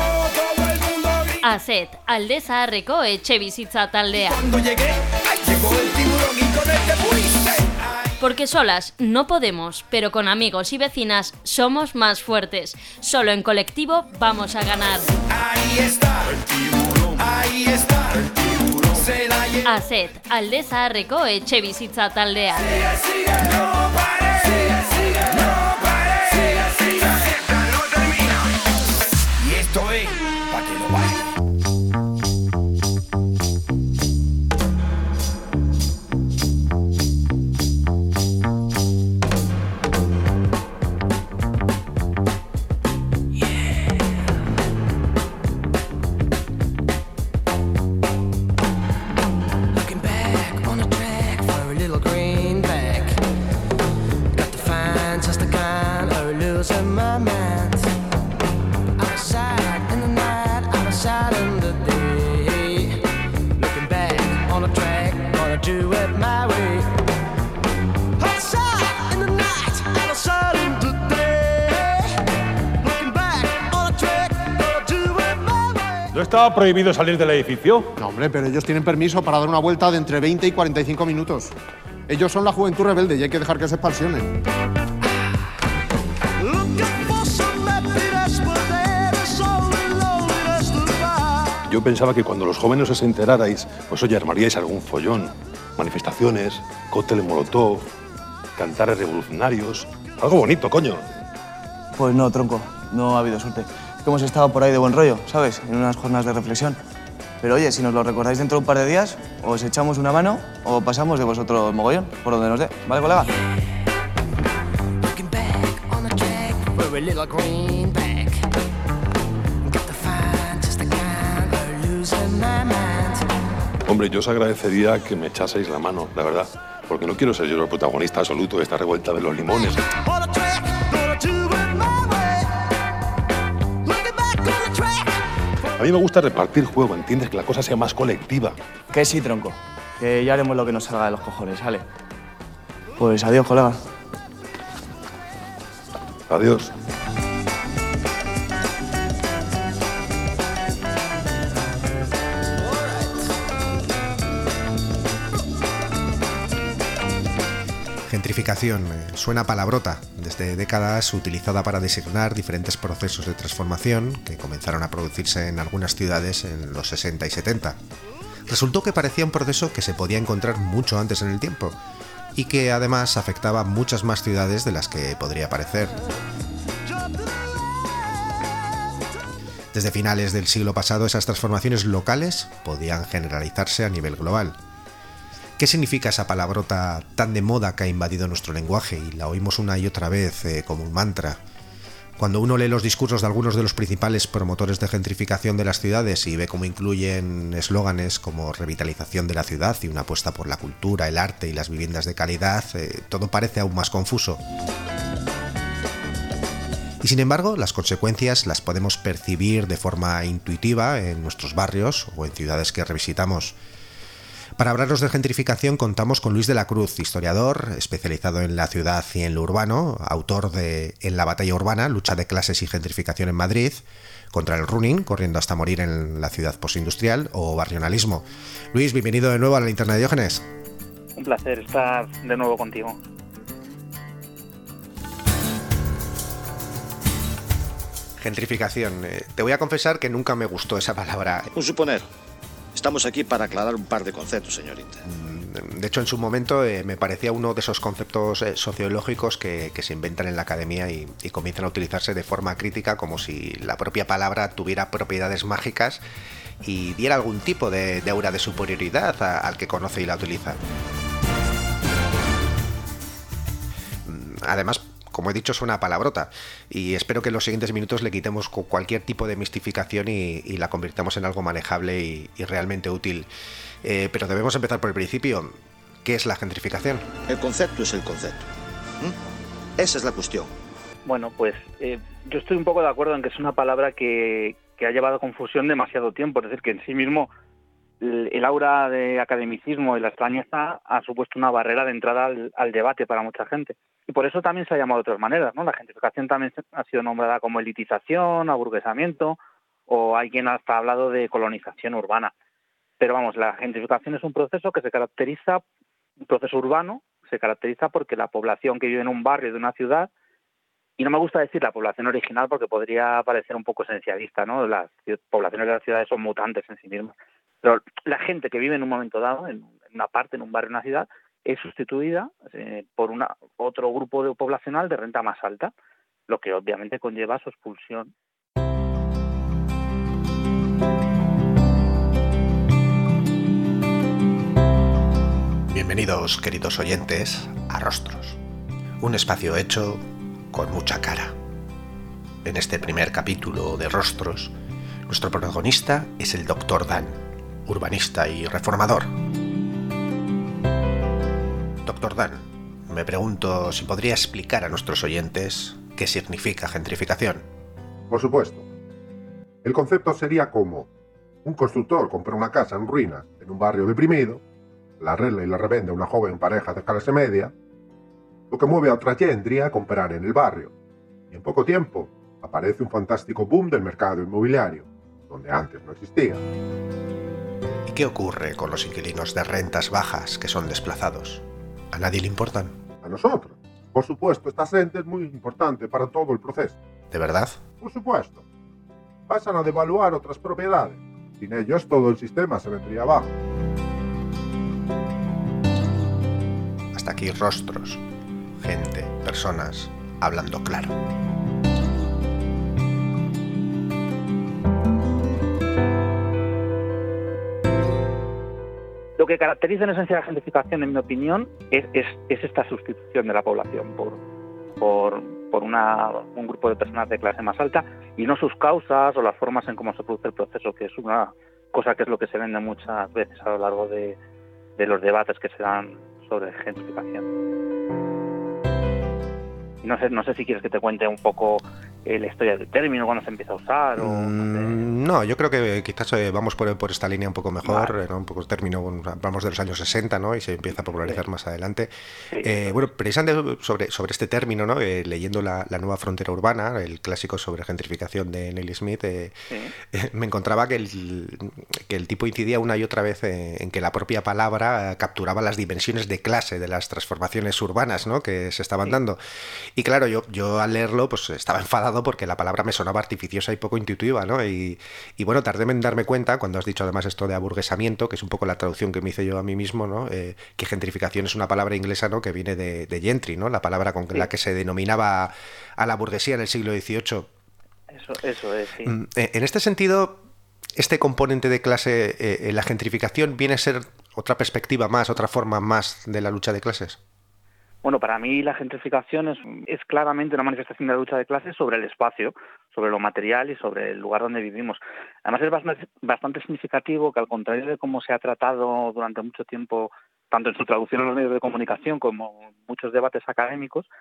Azet, aldeza harreko etxebizitza taldea. Porque solas no podemos, pero con amigos y vecinas somos más fuertes. Solo en colectivo vamos a ganar. Ahí está el tiburón, ahí está el tiburón. Azet, aldeza harreko etxebizitza taldea. Sigue, sigue, no pare, sigue, sigue, no pare, sigue, sigue, no termina. Y esto es pa' que lo baile. ¿No estaba prohibido salir del edificio? No, hombre, pero ellos tienen permiso para dar una vuelta de entre veinte y cuarenta y cinco minutos. Ellos son la juventud rebelde y hay que dejar que se expansionen. Yo pensaba que cuando los jóvenes os enterarais, pues oye, armaríais algún follón, manifestaciones, cócteles molotov, cantares revolucionarios, algo bonito, coño. Pues no, tronco, no ha habido suerte. Hemos estado por ahí de buen rollo, ¿sabes? En unas jornadas de reflexión. Pero oye, si nos lo recordáis dentro de un par de días, os echamos una mano o pasamos de vosotros mogollón, por donde nos dé. ¿Vale, colega? Hombre, yo os agradecería que me echaseis la mano, la verdad, porque no quiero ser yo el protagonista absoluto de esta revuelta de los limones. A mí me gusta repartir juego, ¿entiendes? Que la cosa sea más colectiva. Que sí, tronco. Que ya haremos lo que nos salga de los cojones, ¿vale? Pues adiós, colega. Adiós. Gentrificación suena palabrota, desde décadas utilizada para designar diferentes procesos de transformación que comenzaron a producirse en algunas ciudades en los sesenta y setenta. Resultó que parecía un proceso que se podía encontrar mucho antes en el tiempo y que además afectaba a muchas más ciudades de las que podría parecer. Desde finales del siglo pasado, esas transformaciones locales podían generalizarse a nivel global. ¿Qué significa esa palabrota tan de moda que ha invadido nuestro lenguaje y la oímos una y otra vez eh, como un mantra? Cuando uno lee los discursos de algunos de los principales promotores de gentrificación de las ciudades y ve cómo incluyen eslóganes como revitalización de la ciudad y una apuesta por la cultura, el arte y las viviendas de calidad, eh, todo parece aún más confuso. Y sin embargo, las consecuencias las podemos percibir de forma intuitiva en nuestros barrios o en ciudades que revisitamos. Para hablarnos de gentrificación contamos con Luis de la Cruz, historiador especializado en la ciudad y en lo urbano, autor de En la batalla urbana, lucha de clases y gentrificación en Madrid, contra el running, corriendo hasta morir en la ciudad postindustrial, o barrionalismo. Luis, bienvenido de nuevo a la Linterna de Diógenes. Un placer estar de nuevo contigo. Gentrificación. Eh, te voy a confesar que nunca me gustó esa palabra. Un suponer. Estamos aquí para aclarar un par de conceptos, señorita. De hecho, en su momento eh, me parecía uno de esos conceptos eh, sociológicos que, que se inventan en la academia y, y comienzan a utilizarse de forma crítica, como si la propia palabra tuviera propiedades mágicas y diera algún tipo de, de aura de superioridad a, al que conoce y la utiliza. Además, como he dicho, es una palabrota y espero que en los siguientes minutos le quitemos cualquier tipo de mistificación y, y la convirtamos en algo manejable y, y realmente útil. Eh, pero debemos empezar por el principio. ¿Qué es la gentrificación? El concepto es el concepto. ¿Mm? Esa es la cuestión. Bueno, pues eh, yo estoy un poco de acuerdo en que es una palabra que, que ha llevado a confusión demasiado tiempo. Es decir, que en sí mismo el, el aura de academicismo y la extrañeza ha supuesto una barrera de entrada al, al debate para mucha gente. Y por eso también se ha llamado de otras maneras, ¿no? La gentrificación también ha sido nombrada como elitización, aburguesamiento, o hay quien hasta ha hablado de colonización urbana. Pero vamos, la gentrificación es un proceso que se caracteriza, un proceso urbano, se caracteriza porque la población que vive en un barrio de una ciudad, y no me gusta decir la población original porque podría parecer un poco esencialista, ¿no? Las poblaciones de las ciudades son mutantes en sí mismas. Pero la gente que vive en un momento dado, en una parte, en un barrio, en una ciudad, es sustituida eh, por una, otro grupo de poblacional de renta más alta, lo que obviamente conlleva su expulsión. Bienvenidos, queridos oyentes, a Rostros, un espacio hecho con mucha cara. En este primer capítulo de Rostros, nuestro protagonista es el doctor Dan, urbanista y reformador. Doctor Dan, me pregunto si podría explicar a nuestros oyentes qué significa gentrificación. Por supuesto. El concepto sería como un constructor compra una casa en ruinas en un barrio deprimido, la arregla y la revende a una joven pareja de clase media, lo que mueve a otra gente a comprar en el barrio. Y en poco tiempo aparece un fantástico boom del mercado inmobiliario, donde antes no existía. ¿Y qué ocurre con los inquilinos de rentas bajas que son desplazados? ¿A nadie le importan? A nosotros. Por supuesto, esta gente es muy importante para todo el proceso. ¿De verdad? Por supuesto. Pasan a devaluar otras propiedades. Sin ellos todo el sistema se vendría abajo. Hasta aquí Rostros. Gente, personas, hablando claro. Lo que caracteriza en esencia la gentrificación, en mi opinión, es, es, es esta sustitución de la población por, por, por una, un grupo de personas de clase más alta y no sus causas o las formas en cómo se produce el proceso, que es una cosa que es lo que se vende muchas veces a lo largo de, de los debates que se dan sobre gentrificación. Y no sé, no sé si quieres que te cuente un poco eh, la historia del término, cuándo se empieza a usar. O, mm, no, yo creo que quizás eh, vamos por, por esta línea un poco mejor, vale. ¿no? Un poco el término, bueno, hablamos de los años sesenta, ¿no? Y se empieza a popularizar sí. más adelante. Sí, eh, bueno, precisamente sobre, sobre este término, ¿no? Eh, leyendo la, la nueva frontera urbana, el clásico sobre gentrificación de Neil Smith, eh, sí. eh, me encontraba que el, que el tipo incidía una y otra vez eh, en que la propia palabra eh, capturaba las dimensiones de clase de las transformaciones urbanas, ¿no? Que se estaban sí. dando. Y claro, yo, yo al leerlo pues estaba enfadado porque la palabra me sonaba artificiosa y poco intuitiva, ¿no? Y, y bueno, tardé en darme cuenta, cuando has dicho además esto de aburguesamiento, que es un poco la traducción que me hice yo a mí mismo, ¿no? Eh, que gentrificación es una palabra inglesa, ¿no? Que viene de, de gentry, ¿no? La palabra con sí. la que se denominaba a la burguesía en el siglo dieciocho. Eso, eso es, sí. En este sentido, este componente de clase, eh, la gentrificación, viene a ser otra perspectiva más, otra forma más de la lucha de clases. Bueno, para mí la gentrificación es, es claramente una manifestación de la lucha de clases sobre el espacio, sobre lo material y sobre el lugar donde vivimos. Además es bastante, bastante significativo que, al contrario de cómo se ha tratado durante mucho tiempo, tanto en su traducción en los medios de comunicación como en muchos debates académicos,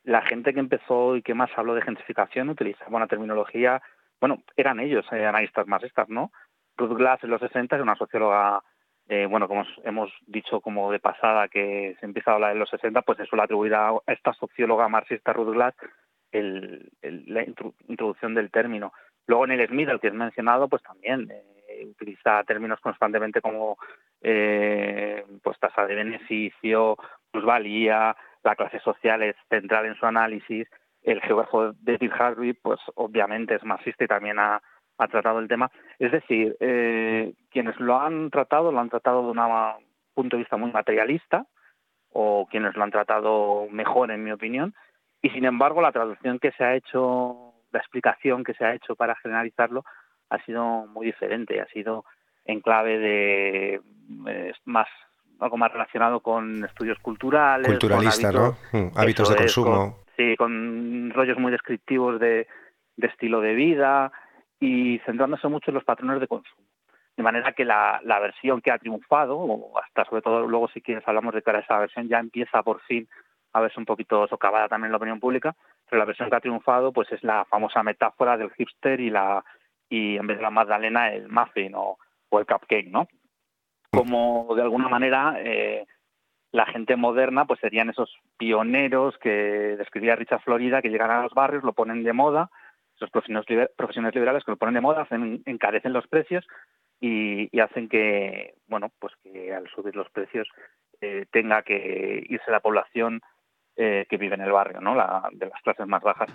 la gente que empezó y que más habló de gentrificación utilizaba una terminología, bueno, eran ellos, eh, analistas marxistas, ¿no? Ruth Glass en los sesenta es una socióloga, eh, bueno, como hemos dicho como de pasada que se empieza a hablar en los sesenta, pues se suele atribuir a esta socióloga marxista Ruth Glass el, el, la introducción del término. Luego en el Smith, el que has mencionado, pues también eh, utiliza términos constantemente como eh, pues tasa de beneficio, plusvalía, la clase social es central en su análisis. El geógrafo David Harvey, pues obviamente es marxista y también ha, ha tratado el tema. Es decir, eh, quienes lo han tratado, lo han tratado de un punto de vista muy materialista, o quienes lo han tratado mejor, en mi opinión, y sin embargo la traducción que se ha hecho, la explicación que se ha hecho para generalizarlo ha sido muy diferente, ha sido en clave de eh, más algo más relacionado con estudios culturales, culturalista, con hábitos, ¿no? Mm, hábitos de consumo. Con, sí, con rollos muy descriptivos de, de estilo de vida y centrándose mucho en los patrones de consumo. De manera que la, la versión que ha triunfado, o hasta sobre todo luego si quieres hablamos de que ahora esa versión ya empieza por fin a verse un poquito socavada también en la opinión pública, pero la versión que ha triunfado pues es la famosa metáfora del hipster y la y en vez de la magdalena el muffin o, o el cupcake, ¿no? Como de alguna manera eh, la gente moderna pues serían esos pioneros que describía Richard Florida, que llegan a los barrios, lo ponen de moda, esos profesionales, liber, profesionales liberales que lo ponen de moda, hacen, encarecen los precios y, y hacen que, bueno, pues que al subir los precios eh, tenga que irse la población eh, que vive en el barrio, ¿no? La, de las clases más bajas.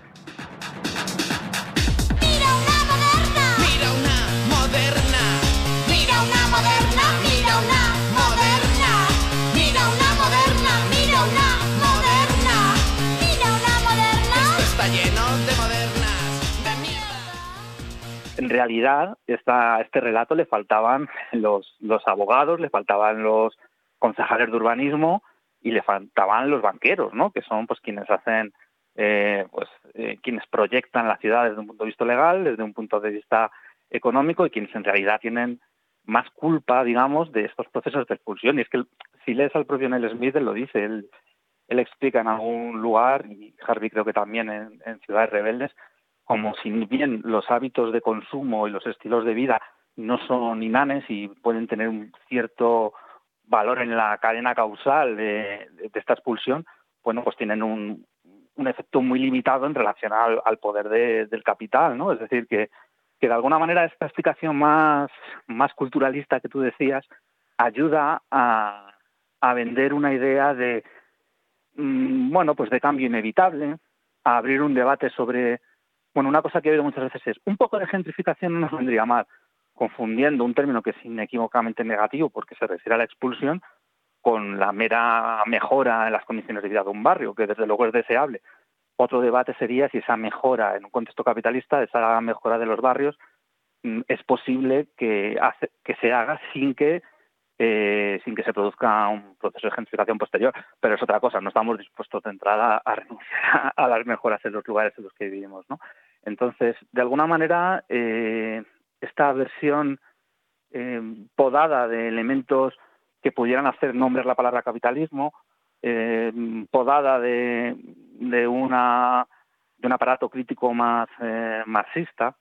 Mira una moderna, mira una moderna, mira una moderna, mira una moderna, mira una moderna, mira una moderna, mira una moderna. Esto está lleno de modernas, de mierda. En realidad, esta, este relato le faltaban los, los abogados, le faltaban los concejales de urbanismo y le faltaban los banqueros, ¿no? Que son pues quienes hacen, eh, pues eh, quienes proyectan la ciudad desde un punto de vista legal, desde un punto de vista económico y quienes en realidad tienen más culpa, digamos, de estos procesos de expulsión. Y es que si lees al propio Neil Smith, él lo dice, él, él explica en algún lugar, y Harvey creo que también en, en Ciudades Rebeldes, como si bien los hábitos de consumo y los estilos de vida no son inanes y pueden tener un cierto valor en la cadena causal de, de, de esta expulsión, bueno, pues tienen un, un efecto muy limitado en relación al, al poder de, del capital, ¿no? Es decir, que, que de alguna manera esta explicación más, más culturalista que tú decías ayuda a, a vender una idea de, mmm, bueno, pues de cambio inevitable, a abrir un debate sobre, bueno, una cosa que he oído muchas veces es, un poco de gentrificación no nos vendría mal, confundiendo un término que es inequívocamente negativo porque se refiere a la expulsión con la mera mejora en las condiciones de vida de un barrio, que desde luego es deseable. Otro debate sería si esa mejora en un contexto capitalista, esa mejora de los barrios, es posible que, hace, que se haga sin que eh, sin que se produzca un proceso de gentrificación posterior. Pero es otra cosa, no estamos dispuestos de entrada a renunciar a, a las mejoras en los lugares en los que vivimos, ¿no? Entonces, de alguna manera, eh, esta versión eh, podada de elementos que pudieran hacer nombrar la palabra capitalismo, eh, podada de, de, una, de un aparato crítico más eh, marxista,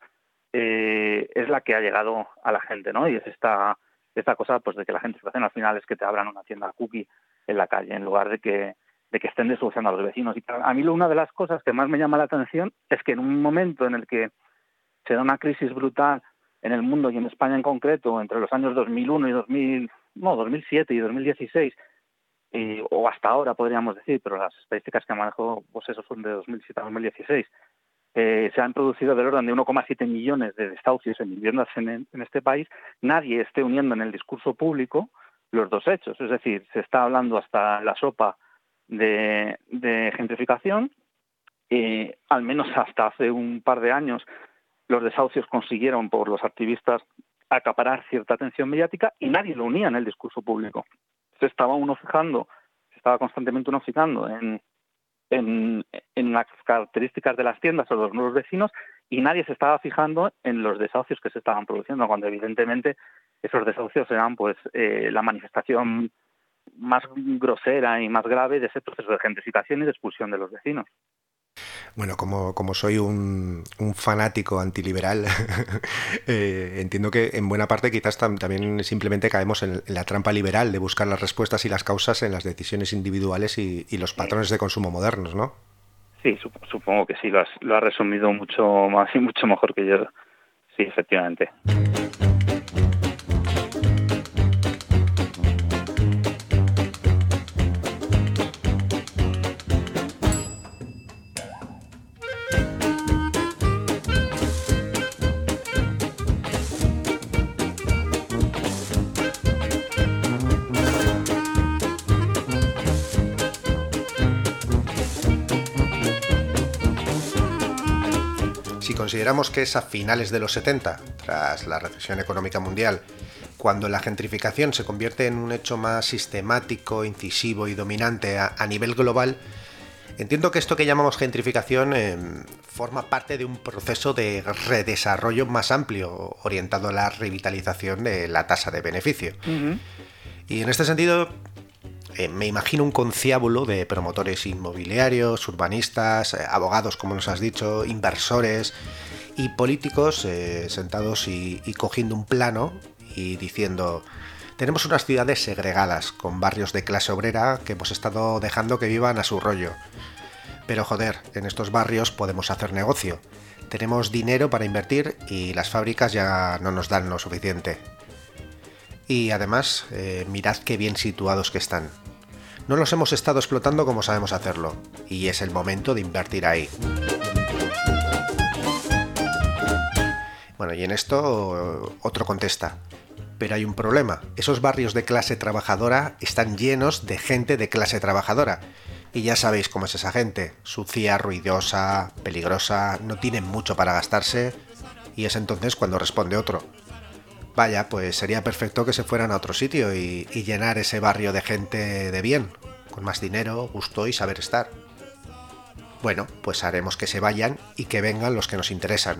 eh, es la que ha llegado a la gente, ¿no? Y es esta, esta cosa pues de que la gentrificación al final es que te abran una tienda cookie en la calle, en lugar de que, de que estén desahuciando a los vecinos. Y a mí una de las cosas que más me llama la atención es que en un momento en el que se da una crisis brutal en el mundo y en España en concreto, entre los años dos mil uno y dos mil, no, dos mil siete y dos mil dieciséis, y, o hasta ahora podríamos decir, pero las estadísticas que manejo, pues eso son de dos mil siete a dos mil dieciséis, eh, se han producido del orden de uno coma siete millones de desahucios en viviendas en, en este país. Nadie esté uniendo en el discurso público los dos hechos, es decir, se está hablando hasta la sopa de, de gentrificación, eh, al menos hasta hace un par de años los desahucios consiguieron por los activistas acaparar cierta atención mediática y nadie lo unía en el discurso público. Se estaba uno fijando, se estaba constantemente uno fijando en, en, en las características de las tiendas o de los nuevos vecinos y nadie se estaba fijando en los desahucios que se estaban produciendo, cuando evidentemente esos desahucios eran pues eh, la manifestación más grosera y más grave de ese proceso de gentrificación y de expulsión de los vecinos. Bueno, como, como soy un, un fanático antiliberal, eh, entiendo que en buena parte quizás tam, también simplemente caemos en, en la trampa liberal de buscar las respuestas y las causas en las decisiones individuales y, y los patrones de consumo modernos, ¿no? Sí, supongo que sí, lo has, lo has resumido mucho más y mucho mejor que yo. Sí, efectivamente. Si consideramos que es a finales de los setenta, tras la recesión económica mundial, cuando la gentrificación se convierte en un hecho más sistemático, incisivo y dominante a, a nivel global, entiendo que esto que llamamos gentrificación eh, forma parte de un proceso de redesarrollo más amplio, orientado a la revitalización de la tasa de beneficio. Uh-huh. Y en este sentido, eh, me imagino un concíabulo de promotores inmobiliarios, urbanistas, eh, abogados, como nos has dicho, inversores y políticos eh, sentados y, y cogiendo un plano y diciendo: tenemos unas ciudades segregadas, con barrios de clase obrera que hemos estado dejando que vivan a su rollo. Pero joder, en estos barrios podemos hacer negocio. Tenemos dinero para invertir y las fábricas ya no nos dan lo suficiente. Y además, eh, mirad qué bien situados que están. No los hemos estado explotando como sabemos hacerlo, y es el momento de invertir ahí. Bueno, y en esto otro contesta: pero hay un problema, esos barrios de clase trabajadora están llenos de gente de clase trabajadora, y ya sabéis cómo es esa gente, sucia, ruidosa, peligrosa, no tienen mucho para gastarse, y es entonces cuando responde otro: vaya, pues sería perfecto que se fueran a otro sitio y, y llenar ese barrio de gente de bien, con más dinero, gusto y saber estar. Bueno, pues haremos que se vayan y que vengan los que nos interesan.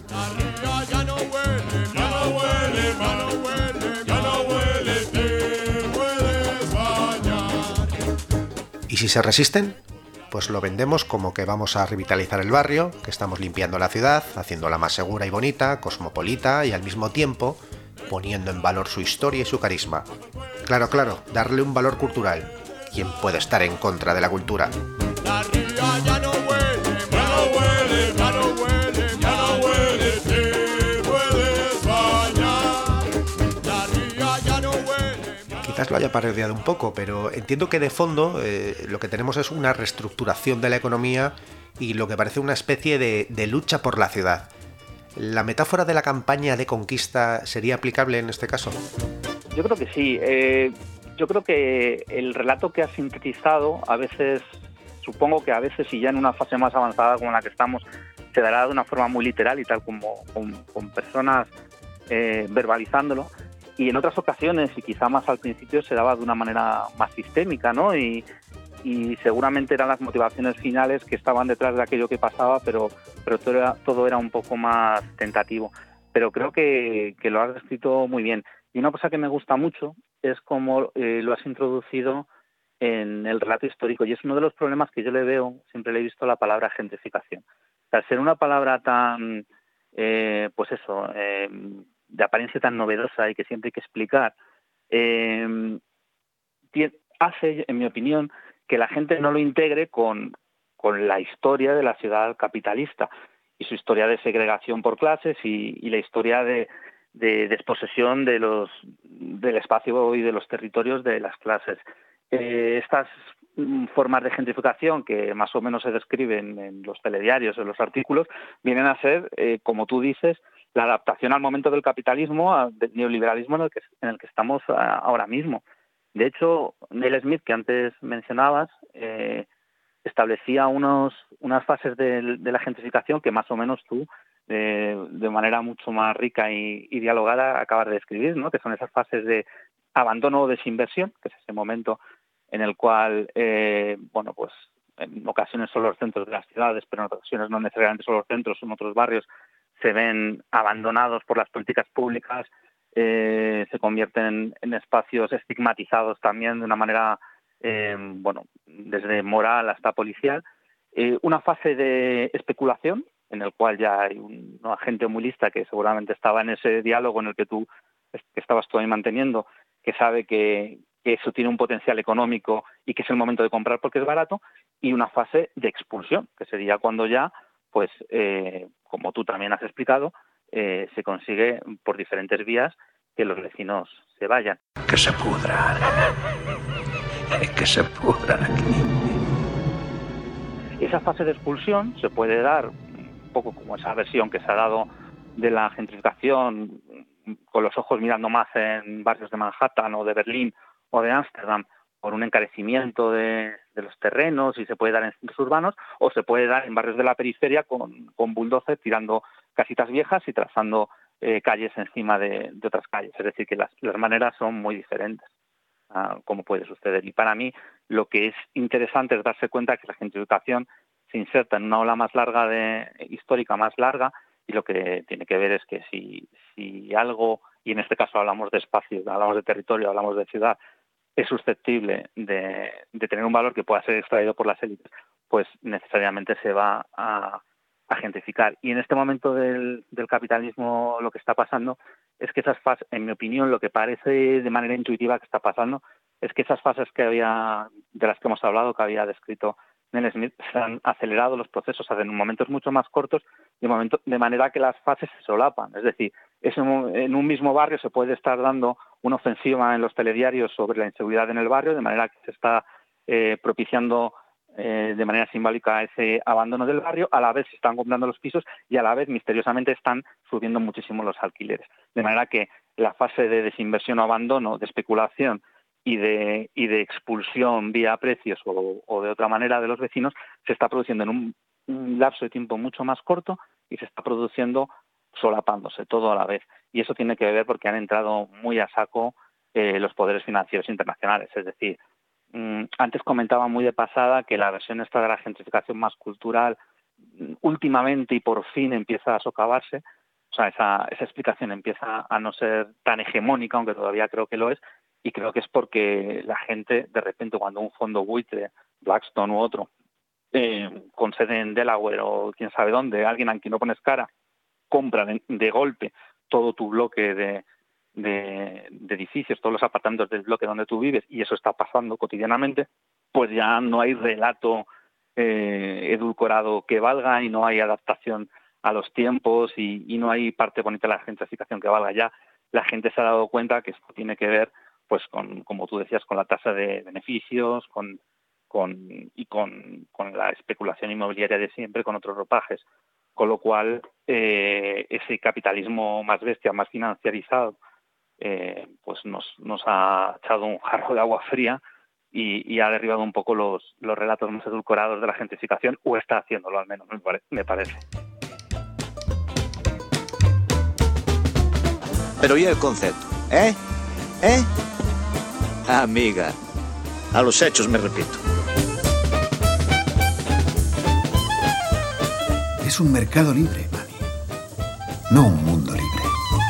¿Y si se resisten? Pues lo vendemos como que vamos a revitalizar el barrio, que estamos limpiando la ciudad, haciéndola más segura y bonita, cosmopolita y al mismo tiempo poniendo en valor su historia y su carisma. Claro, claro, darle un valor cultural. ¿Quién puede estar en contra de la cultura? La ría ya no huele, ya no huele, ya no huele, ya no huele, te puedes bañar. La ría ya no huele. Quizás lo haya parodiado un poco, pero entiendo que de fondo eh, lo que tenemos es una reestructuración de la economía y lo que parece una especie de, de lucha por la ciudad. ¿La metáfora de la campaña de conquista sería aplicable en este caso? Yo creo que sí. Eh, yo creo que el relato que has sintetizado, a veces, supongo que a veces, y ya en una fase más avanzada como la que estamos, se dará de una forma muy literal y tal, como con, con personas eh, verbalizándolo. Y en otras ocasiones, y quizá más al principio, se daba de una manera más sistémica, ¿no? Y, y seguramente eran las motivaciones finales que estaban detrás de aquello que pasaba, pero, pero todo, era, todo era un poco más tentativo. Pero creo que, que lo has descrito muy bien. Y una cosa que me gusta mucho es cómo eh, lo has introducido en el relato histórico, y es uno de los problemas que yo le veo, siempre le he visto la palabra gentrificación. O sea, al ser una palabra tan, eh, pues eso, eh, de apariencia tan novedosa y que siempre hay que explicar, eh, hace, en mi opinión, que la gente no lo integre con, con la historia de la ciudad capitalista y su historia de segregación por clases y, y la historia de, de desposesión de los, del espacio y de los territorios de las clases. Eh, estas formas de gentrificación que más o menos se describen en los telediarios, en los artículos, vienen a ser, eh, como tú dices, la adaptación al momento del capitalismo, al neoliberalismo en el que, en el que estamos ahora mismo. De hecho, Neil Smith, que antes mencionabas, eh, establecía unos, unas fases de, de la gentrificación que más o menos tú, eh, de manera mucho más rica y, y dialogada, acabas de describir, ¿no? Que son esas fases de abandono o desinversión, que es ese momento en el cual, eh, bueno, pues en ocasiones son los centros de las ciudades, pero en ocasiones no necesariamente son los centros, en otros barrios se ven abandonados por las políticas públicas, eh, se convierten en espacios estigmatizados también de una manera, eh, bueno, desde moral hasta policial, eh, una fase de especulación, en el cual ya hay un, una gente muy lista que seguramente estaba en ese diálogo en el que tú que estabas tú ahí manteniendo, que sabe que, que eso tiene un potencial económico y que es el momento de comprar porque es barato, y una fase de expulsión, que sería cuando ya, pues, eh, como tú también has explicado, eh, se consigue por diferentes vías que los vecinos se vayan. Que se pudran. Que se pudran aquí. Esa fase de expulsión se puede dar un poco como esa versión que se ha dado de la gentrificación, con los ojos mirando más en barrios de Manhattan o de Berlín o de Ámsterdam, por un encarecimiento de, de los terrenos, y se puede dar en centros urbanos, o se puede dar en barrios de la periferia con, con bulldozer tirando casitas viejas y trazando eh, calles encima de, de otras calles. Es decir, que las, las maneras son muy diferentes, uh, como puede suceder. Y para mí lo que es interesante es darse cuenta que la gentrificación se inserta en una ola más larga, de histórica más larga, y lo que tiene que ver es que si, si algo, y en este caso hablamos de espacios, hablamos de territorio, hablamos de ciudad, es susceptible de, de tener un valor que pueda ser extraído por las élites, pues necesariamente se va a, a gentrificar. Y en este momento del, del capitalismo lo que está pasando es que esas fases, en mi opinión, lo que parece de manera intuitiva que está pasando es que esas fases que había, de las que hemos hablado, que había descrito Neil Smith, se han acelerado los procesos, hacen momentos mucho más cortos, de, momento, de manera que las fases se solapan. Es decir, es un, en un mismo barrio se puede estar dando una ofensiva en los telediarios sobre la inseguridad en el barrio, de manera que se está eh, propiciando eh, de manera simbólica ese abandono del barrio, a la vez se están comprando los pisos y a la vez misteriosamente están subiendo muchísimo los alquileres. De manera que la fase de desinversión o abandono, de especulación y de, y de expulsión vía precios o, o de otra manera de los vecinos se está produciendo en un, un lapso de tiempo mucho más corto y se está produciendo solapándose todo a la vez. Y eso tiene que ver porque han entrado muy a saco eh, los poderes financieros internacionales. Es decir, mmm, antes comentaba muy de pasada que la versión esta de la gentrificación más cultural mmm, últimamente y por fin empieza a socavarse. O sea, esa, esa explicación empieza a no ser tan hegemónica, aunque todavía creo que lo es. Y creo que es porque la gente, de repente, cuando un fondo buitre, Blackstone u otro, eh, con sede en Delaware o quién sabe dónde, alguien a quien no pones cara, compra de, de golpe todo tu bloque de, de, de edificios, todos los apartamentos del bloque donde tú vives, y eso está pasando cotidianamente, pues ya no hay relato eh, edulcorado que valga y no hay adaptación a los tiempos y, y no hay parte bonita de la gentrificación que valga. Ya la gente se ha dado cuenta que esto tiene que ver, pues con, como tú decías, con la tasa de beneficios, con, con y con, con la especulación inmobiliaria de siempre, con otros ropajes. Con lo cual, eh, ese capitalismo más bestia, más financiarizado, eh, pues nos, nos ha echado un jarro de agua fría y, y ha derribado un poco los, los relatos más edulcorados de la gentrificación, o está haciéndolo al menos, me, pare, me parece. Pero ¿y el concepto? ¿Eh? ¿Eh? Amiga, a los hechos me repito. Es un mercado libre, mami. No un mundo libre.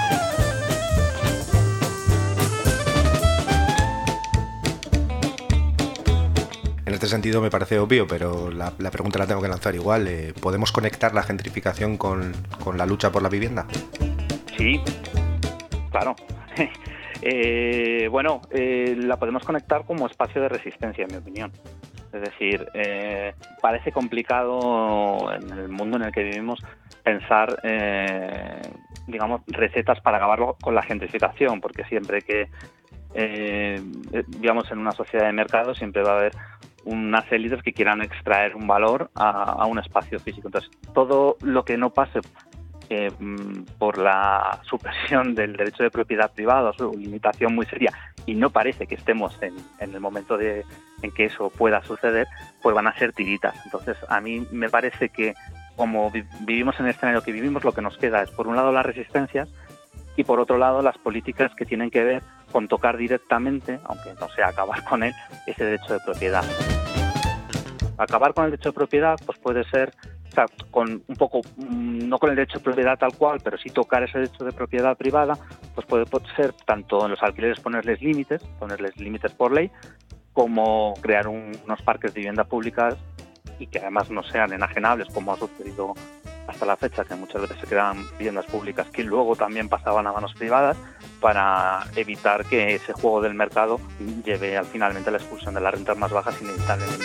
En este sentido me parece obvio, pero la, la pregunta la tengo que lanzar igual. Eh, ¿Podemos conectar la gentrificación con, con la lucha por la vivienda? Sí, claro. eh, bueno, eh, la podemos conectar como espacio de resistencia, en mi opinión. Es decir, eh, parece complicado en el mundo en el que vivimos pensar, eh, digamos, recetas para acabar con la gentrificación, porque siempre que eh, vivamos en una sociedad de mercado siempre va a haber unas élites que quieran extraer un valor a, a un espacio físico. Entonces, todo lo que no pase eh, por la supresión del derecho de propiedad privada, su limitación muy seria, y no parece que estemos en, en el momento de, en que eso pueda suceder, pues van a ser tiritas. Entonces, a mí me parece que como vi- vivimos en el escenario que vivimos, lo que nos queda es, por un lado, las resistencias y, por otro lado, las políticas que tienen que ver con tocar directamente, aunque no sea acabar con él, ese derecho de propiedad. Acabar con el derecho de propiedad pues puede ser, o sea, con un poco, no con el derecho de propiedad tal cual, pero sí tocar ese derecho de propiedad privada, pues puede ser tanto en los alquileres ponerles límites, ponerles límites por ley, como crear un, unos parques de vivienda públicas y que además no sean enajenables, como ha sucedido hasta la fecha, que muchas veces se quedan viviendas públicas que luego también pasaban a manos privadas, para evitar que ese juego del mercado lleve al finalmente a la expulsión de las rentas más bajas inevitablemente.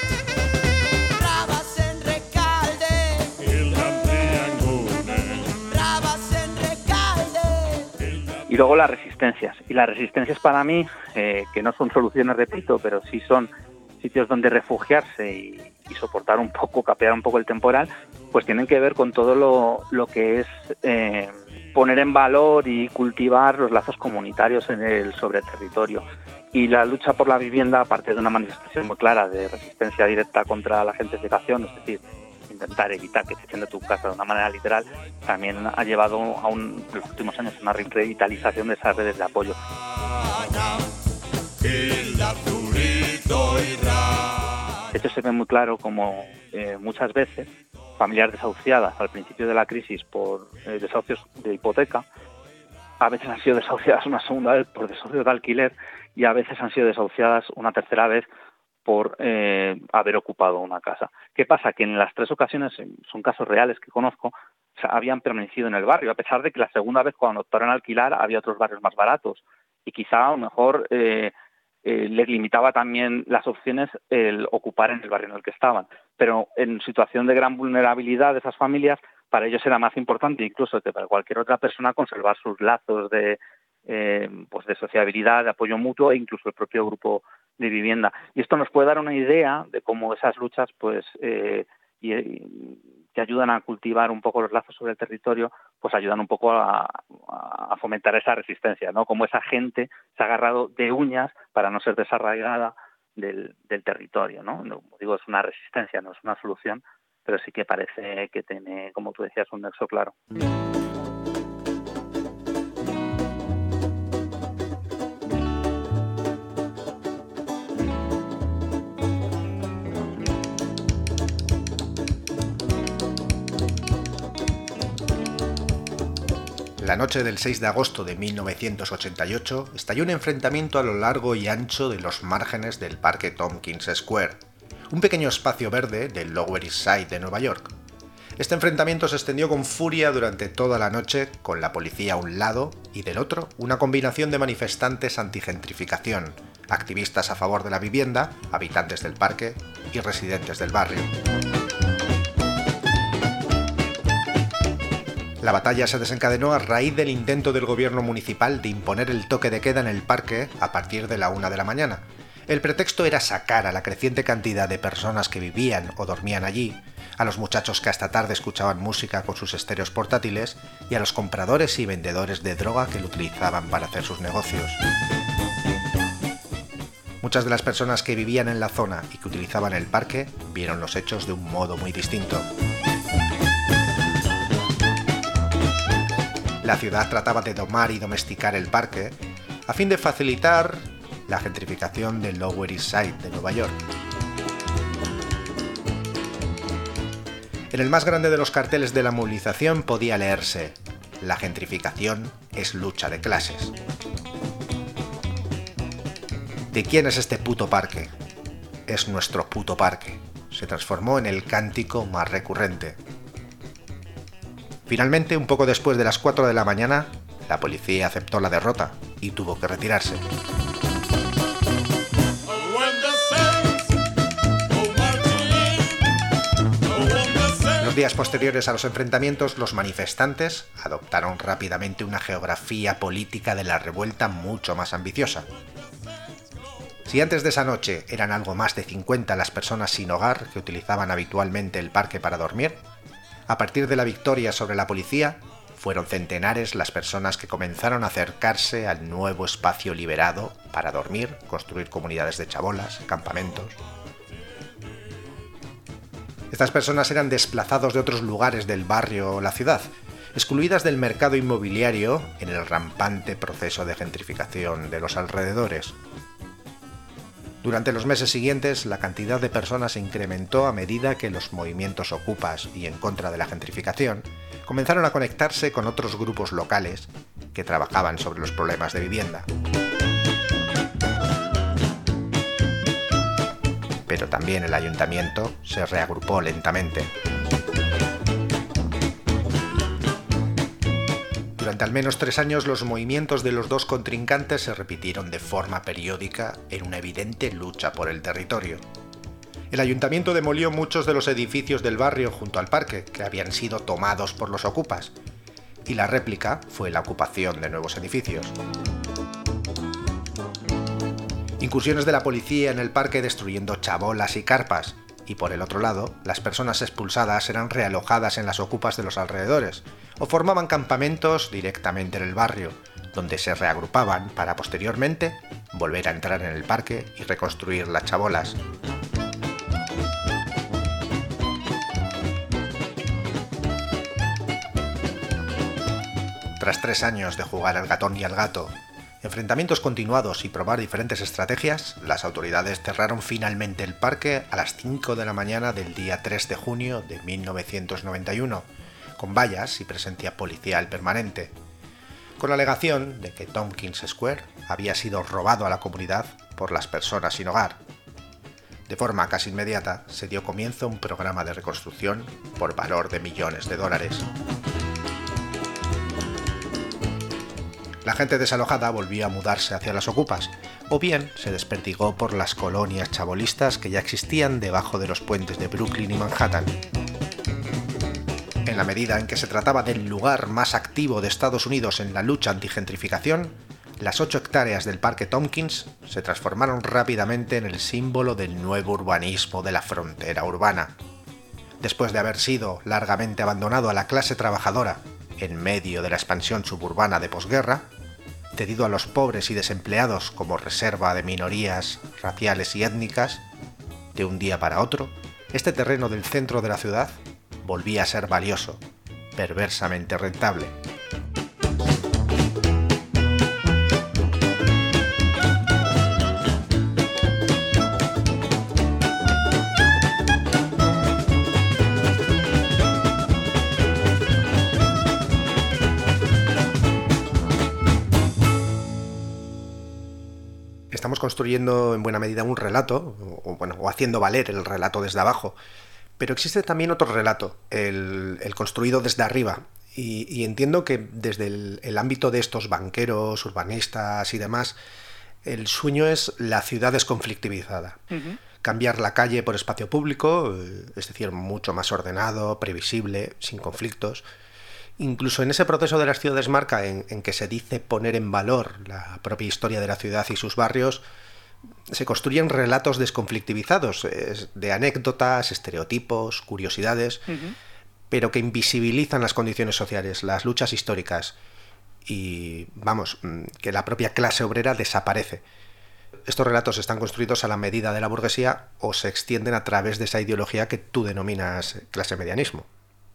Y luego las resistencias. Y las resistencias para mí, eh, que no son soluciones, repito, pero sí son sitios donde refugiarse y, y soportar un poco, capear un poco el temporal, pues tienen que ver con todo lo, lo que es eh, poner en valor y cultivar los lazos comunitarios en el sobre territorio. Y la lucha por la vivienda, aparte de una manifestación muy clara de resistencia directa contra la gentrificación, es decir, intentar evitar que se echen de tu casa de una manera literal, también ha llevado a un, en los últimos años una revitalización de esas redes de apoyo. De hecho, se ve muy claro como eh, muchas veces familias desahuciadas al principio de la crisis por eh, desahucios de hipoteca, a veces han sido desahuciadas una segunda vez por desahucios de alquiler y a veces han sido desahuciadas una tercera vez por eh, haber ocupado una casa. ¿Qué pasa? Que en las tres ocasiones, son casos reales que conozco, o sea, habían permanecido en el barrio, a pesar de que la segunda vez cuando optaron a alquilar había otros barrios más baratos y quizá a lo mejor eh, eh, les limitaba también las opciones el ocupar en el barrio en el que estaban. Pero en situación de gran vulnerabilidad de esas familias, para ellos era más importante incluso que para cualquier otra persona conservar sus lazos de, eh, pues de sociabilidad, de apoyo mutuo e incluso el propio grupo de vivienda. Y esto nos puede dar una idea de cómo esas luchas pues eh, y, y, que ayudan a cultivar un poco los lazos sobre el territorio, pues ayudan un poco a, a fomentar esa resistencia, ¿no? Como esa gente se ha agarrado de uñas para no ser desarraigada del, del territorio, ¿no? Como digo, es una resistencia, no es una solución, pero sí que parece que tiene, como tú decías, un nexo claro. La noche del seis de agosto de mil novecientos ochenta y ocho estalló un enfrentamiento a lo largo y ancho de los márgenes del Parque Tompkins Square, un pequeño espacio verde del Lower East Side de Nueva York. Este enfrentamiento se extendió con furia durante toda la noche, con la policía a un lado y del otro una combinación de manifestantes antigentrificación, activistas a favor de la vivienda, habitantes del parque y residentes del barrio. La batalla se desencadenó a raíz del intento del gobierno municipal de imponer el toque de queda en el parque a partir de la una de la mañana. El pretexto era sacar a la creciente cantidad de personas que vivían o dormían allí, a los muchachos que hasta tarde escuchaban música con sus estéreos portátiles y a los compradores y vendedores de droga que lo utilizaban para hacer sus negocios. Muchas de las personas que vivían en la zona y que utilizaban el parque vieron los hechos de un modo muy distinto. La ciudad trataba de domar y domesticar el parque a fin de facilitar la gentrificación del Lower East Side de Nueva York. En el más grande de los carteles de la movilización podía leerse: la gentrificación es lucha de clases. ¿De quién es este puto parque? Es nuestro puto parque. Se transformó en el cántico más recurrente. Finalmente, un poco después de las cuatro de la mañana, la policía aceptó la derrota y tuvo que retirarse. En los días posteriores a los enfrentamientos, los manifestantes adoptaron rápidamente una geografía política de la revuelta mucho más ambiciosa. Si antes de esa noche eran algo más de cincuenta las personas sin hogar que utilizaban habitualmente el parque para dormir, a partir de la victoria sobre la policía, fueron centenares las personas que comenzaron a acercarse al nuevo espacio liberado para dormir, construir comunidades de chabolas, campamentos. Estas personas eran desplazados de otros lugares del barrio o la ciudad, excluidas del mercado inmobiliario en el rampante proceso de gentrificación de los alrededores. Durante los meses siguientes, la cantidad de personas se incrementó a medida que los movimientos ocupas y en contra de la gentrificación comenzaron a conectarse con otros grupos locales que trabajaban sobre los problemas de vivienda. Pero pero también el ayuntamiento se reagrupó lentamente. Durante al menos tres años los movimientos de los dos contrincantes se repitieron de forma periódica en una evidente lucha por el territorio. El ayuntamiento demolió muchos de los edificios del barrio junto al parque, que habían sido tomados por los ocupas, y la réplica fue la ocupación de nuevos edificios. Incursiones de la policía en el parque destruyendo chabolas y carpas, y por el otro lado, las personas expulsadas eran realojadas en las ocupas de los alrededores, o formaban campamentos directamente en el barrio, donde se reagrupaban para posteriormente volver a entrar en el parque y reconstruir las chabolas. Tras tres años de jugar al gatón y al gato, enfrentamientos continuados y probar diferentes estrategias, las autoridades cerraron finalmente el parque a las cinco de la mañana del día tres de junio de mil novecientos noventa y uno, con vallas y presencia policial permanente, con la alegación de que Tompkins Square había sido robado a la comunidad por las personas sin hogar. De forma casi inmediata se dio comienzo a un programa de reconstrucción por valor de millones de dólares. La gente desalojada volvió a mudarse hacia las ocupas, o bien se desperdigó por las colonias chabolistas que ya existían debajo de los puentes de Brooklyn y Manhattan. En la medida en que se trataba del lugar más activo de Estados Unidos en la lucha antigentrificación, las ocho hectáreas del Parque Tompkins se transformaron rápidamente en el símbolo del nuevo urbanismo de la frontera urbana. Después de haber sido largamente abandonado a la clase trabajadora en medio de la expansión suburbana de posguerra, cedido a los pobres y desempleados como reserva de minorías raciales y étnicas, de un día para otro, este terreno del centro de la ciudad volvía a ser valioso, perversamente rentable. Estamos construyendo en buena medida un relato, o, bueno, o haciendo valer el relato desde abajo, pero existe también otro relato, el, el construido desde arriba, y, y entiendo que desde el, el ámbito de estos banqueros, urbanistas y demás, el sueño es la ciudad desconflictivizada. Uh-huh. Cambiar la calle por espacio público, es decir, mucho más ordenado, previsible, sin conflictos. Incluso en ese proceso de las ciudades marca en, en que se dice poner en valor la propia historia de la ciudad y sus barrios, se construyen relatos desconflictivizados, de anécdotas, estereotipos, curiosidades, uh-huh. pero que invisibilizan las condiciones sociales, las luchas históricas y, vamos, que la propia clase obrera desaparece. Estos relatos están construidos a la medida de la burguesía o se extienden a través de esa ideología que tú denominas clase medianismo.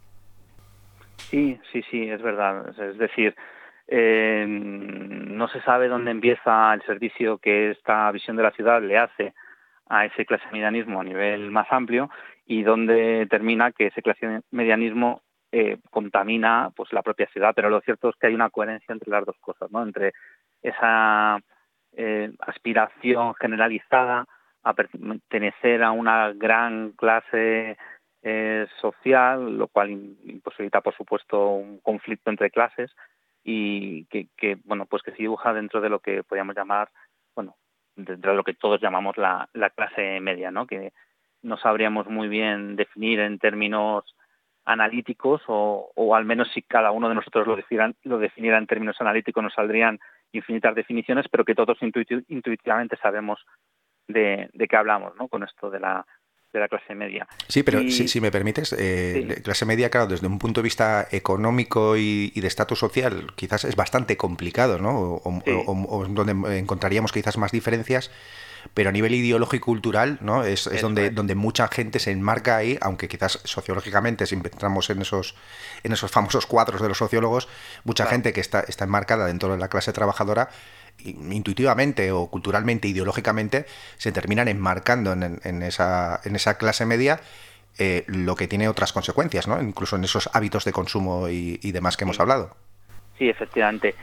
Sí, sí, sí, es verdad. Es decir, eh, no se sabe dónde empieza el servicio que esta visión de la ciudad le hace a ese clase medianismo a nivel más amplio y dónde termina que ese clase medianismo eh, contamina pues la propia ciudad. Pero lo cierto es que hay una coherencia entre las dos cosas, ¿no? Entre esa eh, aspiración generalizada a pertenecer a una gran clase Eh, social, lo cual imposibilita, por supuesto, un conflicto entre clases y que, que bueno, pues que se dibuja dentro de lo que podríamos llamar, bueno, dentro de lo que todos llamamos la, la clase media, ¿no? Que no sabríamos muy bien definir en términos analíticos o, o al menos si cada uno de nosotros lo definiera, lo definiera en términos analíticos nos saldrían infinitas definiciones, pero que todos intuitiv- intuitivamente sabemos de, de qué hablamos, ¿no? Con esto de la de la clase media. Sí, pero y... si, si me permites, eh, sí. clase media, claro, desde un punto de vista económico y, y de estatus social, quizás es bastante complicado, ¿no? O, sí. o, o, o donde encontraríamos quizás más diferencias, pero a nivel ideológico y cultural, ¿no? Es, es donde, es. donde mucha gente se enmarca ahí, aunque quizás sociológicamente, si entramos en esos, en esos famosos cuadros de los sociólogos, mucha claro. gente que está, está enmarcada dentro de la clase trabajadora, intuitivamente o culturalmente, ideológicamente, se terminan enmarcando en, en, esa, en esa clase media, eh, lo que tiene otras consecuencias, ¿no? Incluso en esos hábitos de consumo y, y demás que hemos hablado. Sí, efectivamente.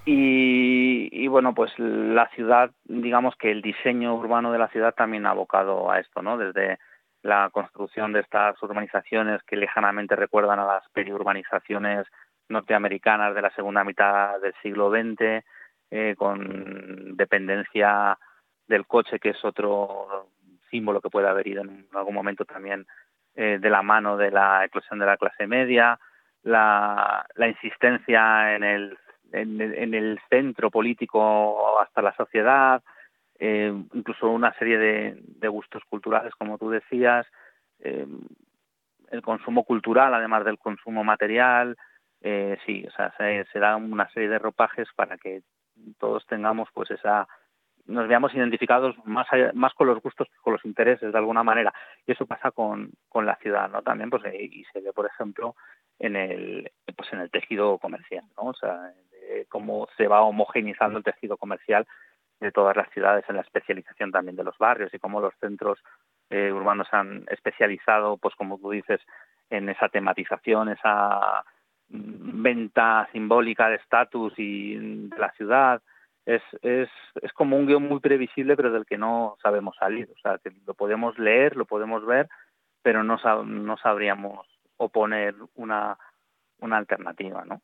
Y, y bueno, pues la ciudad, digamos que el diseño urbano de la ciudad también ha abocado a esto, ¿no? Desde la construcción de estas urbanizaciones que lejanamente recuerdan a las periurbanizaciones norteamericanas de la segunda mitad del siglo veinte, eh, con dependencia del coche, que es otro símbolo que puede haber ido en algún momento también eh, de la mano de la eclosión de la clase media, la, la insistencia en el En el, en el centro político hasta la sociedad, eh, incluso una serie de, de gustos culturales, como tú decías, eh, el consumo cultural, además del consumo material, eh, sí, o sea, se, se da una serie de ropajes para que todos tengamos, pues, esa, nos veamos identificados más allá, más con los gustos que con los intereses, de alguna manera, y eso pasa con, con la ciudad, ¿no? También, pues, y se ve, por ejemplo, en el, pues, en el tejido comercial, ¿no? O sea, cómo se va homogeneizando el tejido comercial de todas las ciudades, en la especialización también de los barrios, y cómo los centros eh, urbanos han especializado, pues como tú dices, en esa tematización, esa venta simbólica de estatus y de la ciudad. Es, es, es como un guión muy previsible, pero del que no sabemos salir. O sea, que lo podemos leer, lo podemos ver, pero no, sab- no sabríamos oponer una, una alternativa, ¿no?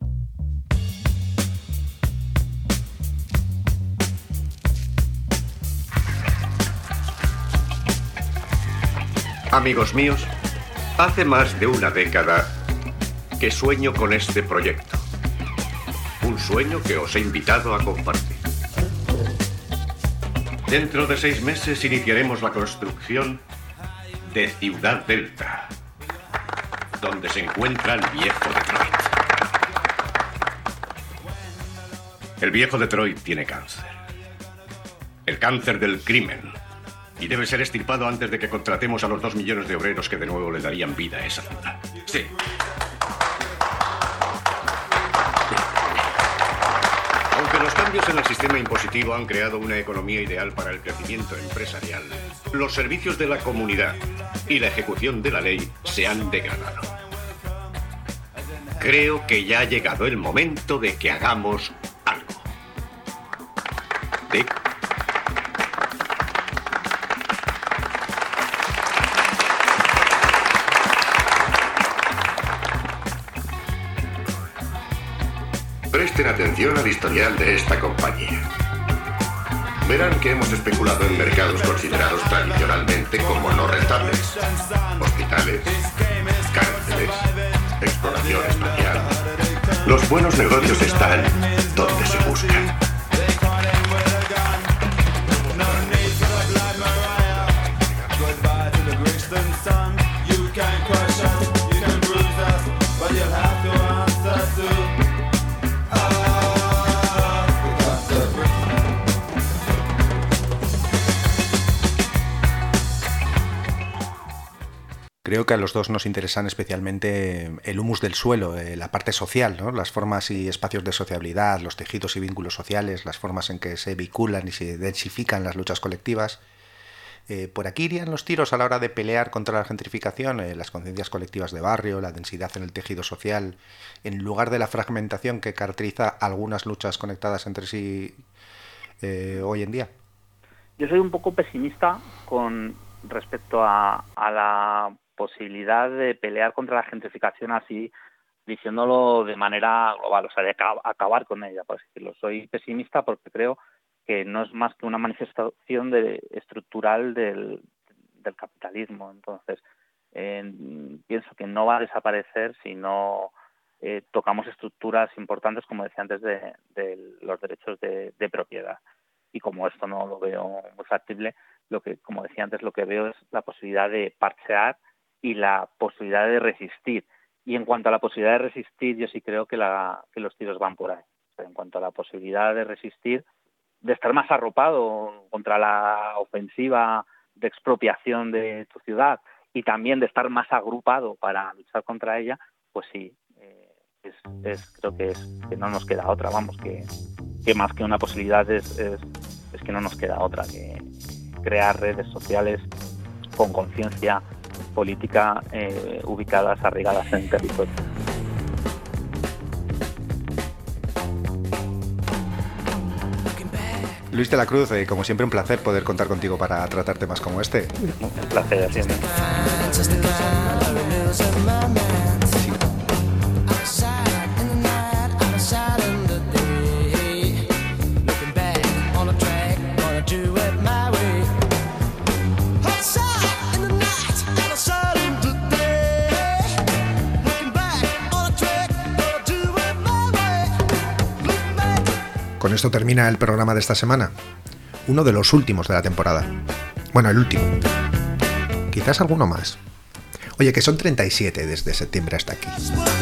Amigos míos, hace más de una década que sueño con este proyecto. Un sueño que os he invitado a compartir. Dentro de seis meses iniciaremos la construcción de Ciudad Delta, donde se encuentra el viejo Detroit. El viejo Detroit tiene cáncer. El cáncer del crimen. Y debe ser extirpado antes de que contratemos a los dos millones de obreros que de nuevo le darían vida a esa ciudad. Sí. Aunque los cambios en el sistema impositivo han creado una economía ideal para el crecimiento empresarial, los servicios de la comunidad y la ejecución de la ley se han degradado. Creo que ya ha llegado el momento de que hagamos algo. ¿Sí? Presten atención al historial de esta compañía. Verán que hemos especulado en mercados considerados tradicionalmente como no rentables. Hospitales, cárceles, exploración espacial. Los buenos negocios están donde se buscan. Creo que a los dos nos interesan especialmente el humus del suelo, eh, la parte social, ¿no? Las formas y espacios de sociabilidad, los tejidos y vínculos sociales, las formas en que se vinculan y se densifican las luchas colectivas. Eh, por aquí irían los tiros a la hora de pelear contra la gentrificación, eh, las conciencias colectivas de barrio, la densidad en el tejido social, en lugar de la fragmentación que caracteriza algunas luchas conectadas entre sí eh, hoy en día. Yo soy un poco pesimista con respecto a, a la posibilidad de pelear contra la gentrificación así, diciéndolo de manera global, o sea, de acabar con ella, por así decirlo. Soy pesimista porque creo que no es más que una manifestación de, estructural del, del capitalismo. Entonces, eh, pienso que no va a desaparecer si no eh, tocamos estructuras importantes, como decía antes, de, de los derechos de, de propiedad. Y como esto no lo veo muy factible, lo que, como decía antes, lo que veo es la posibilidad de parchear y la posibilidad de resistir. Y en cuanto a la posibilidad de resistir, yo sí creo que, la, que los tiros van por ahí. O sea, en cuanto a la posibilidad de resistir, de estar más arropado contra la ofensiva de expropiación de tu ciudad y también de estar más agrupado para luchar contra ella, pues sí, eh, es, es, creo que, es, que no nos queda otra, vamos, que, que más que una posibilidad es, es, es que no nos queda otra que crear redes sociales con conciencia política eh, ubicadas, arraigadas en el territorio. Luis de la Cruz, eh, como siempre un placer poder contar contigo para tratar temas como este. Un placer, siempre. Con esto termina el programa de esta semana. Uno de los últimos de la temporada. Bueno, el último. Quizás alguno más. Oye, que son treinta y siete desde septiembre hasta aquí.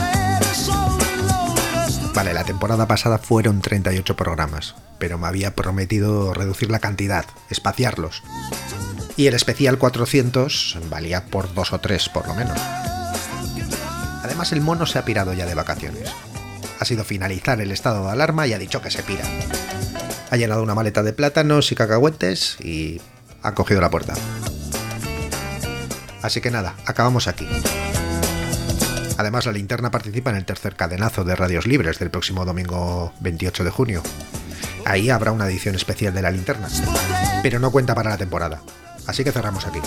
Vale, la temporada pasada fueron treinta y ocho programas, pero me había prometido reducir la cantidad, espaciarlos. Y el especial cuatrocientos valía por dos o tres, por lo menos. Además, el mono se ha pirado ya de vacaciones. Ha sido finalizar el estado de alarma y ha dicho que se pira. Ha llenado una maleta de plátanos y cacahuetes y ha cogido la puerta. Así que nada, acabamos aquí. Además, la linterna participa en el tercer cadenazo de Radios Libres del próximo domingo veintiocho de junio. Ahí habrá una edición especial de la linterna, pero no cuenta para la temporada. Así que cerramos aquí.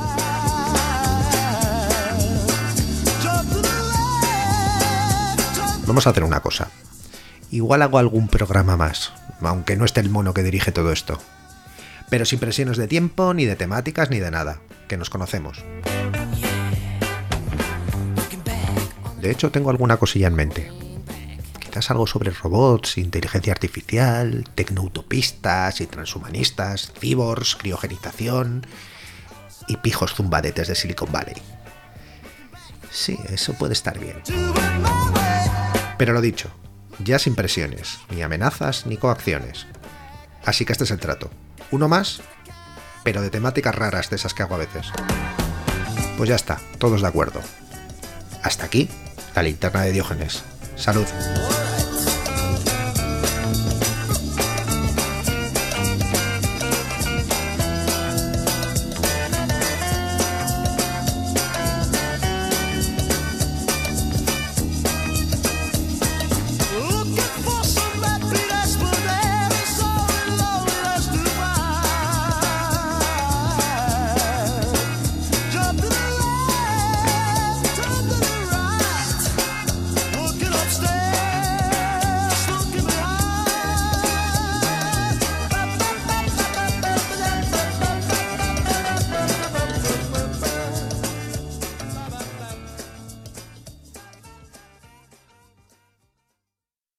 Vamos a hacer una cosa. Igual hago algún programa más, aunque no esté el mono que dirige todo esto. Pero sin presiones de tiempo, ni de temáticas, ni de nada. Que nos conocemos. De hecho, tengo alguna cosilla en mente. Quizás algo sobre robots, inteligencia artificial, tecnoutopistas y transhumanistas, cyborgs, criogenización y pijos zumbadetes de Silicon Valley. Sí, eso puede estar bien. Pero lo dicho, ya sin presiones, ni amenazas, ni coacciones. Así que este es el trato. Uno más, pero de temáticas raras de esas que hago a veces. Pues ya está, todos de acuerdo. Hasta aquí, la linterna de Diógenes. ¡Salud!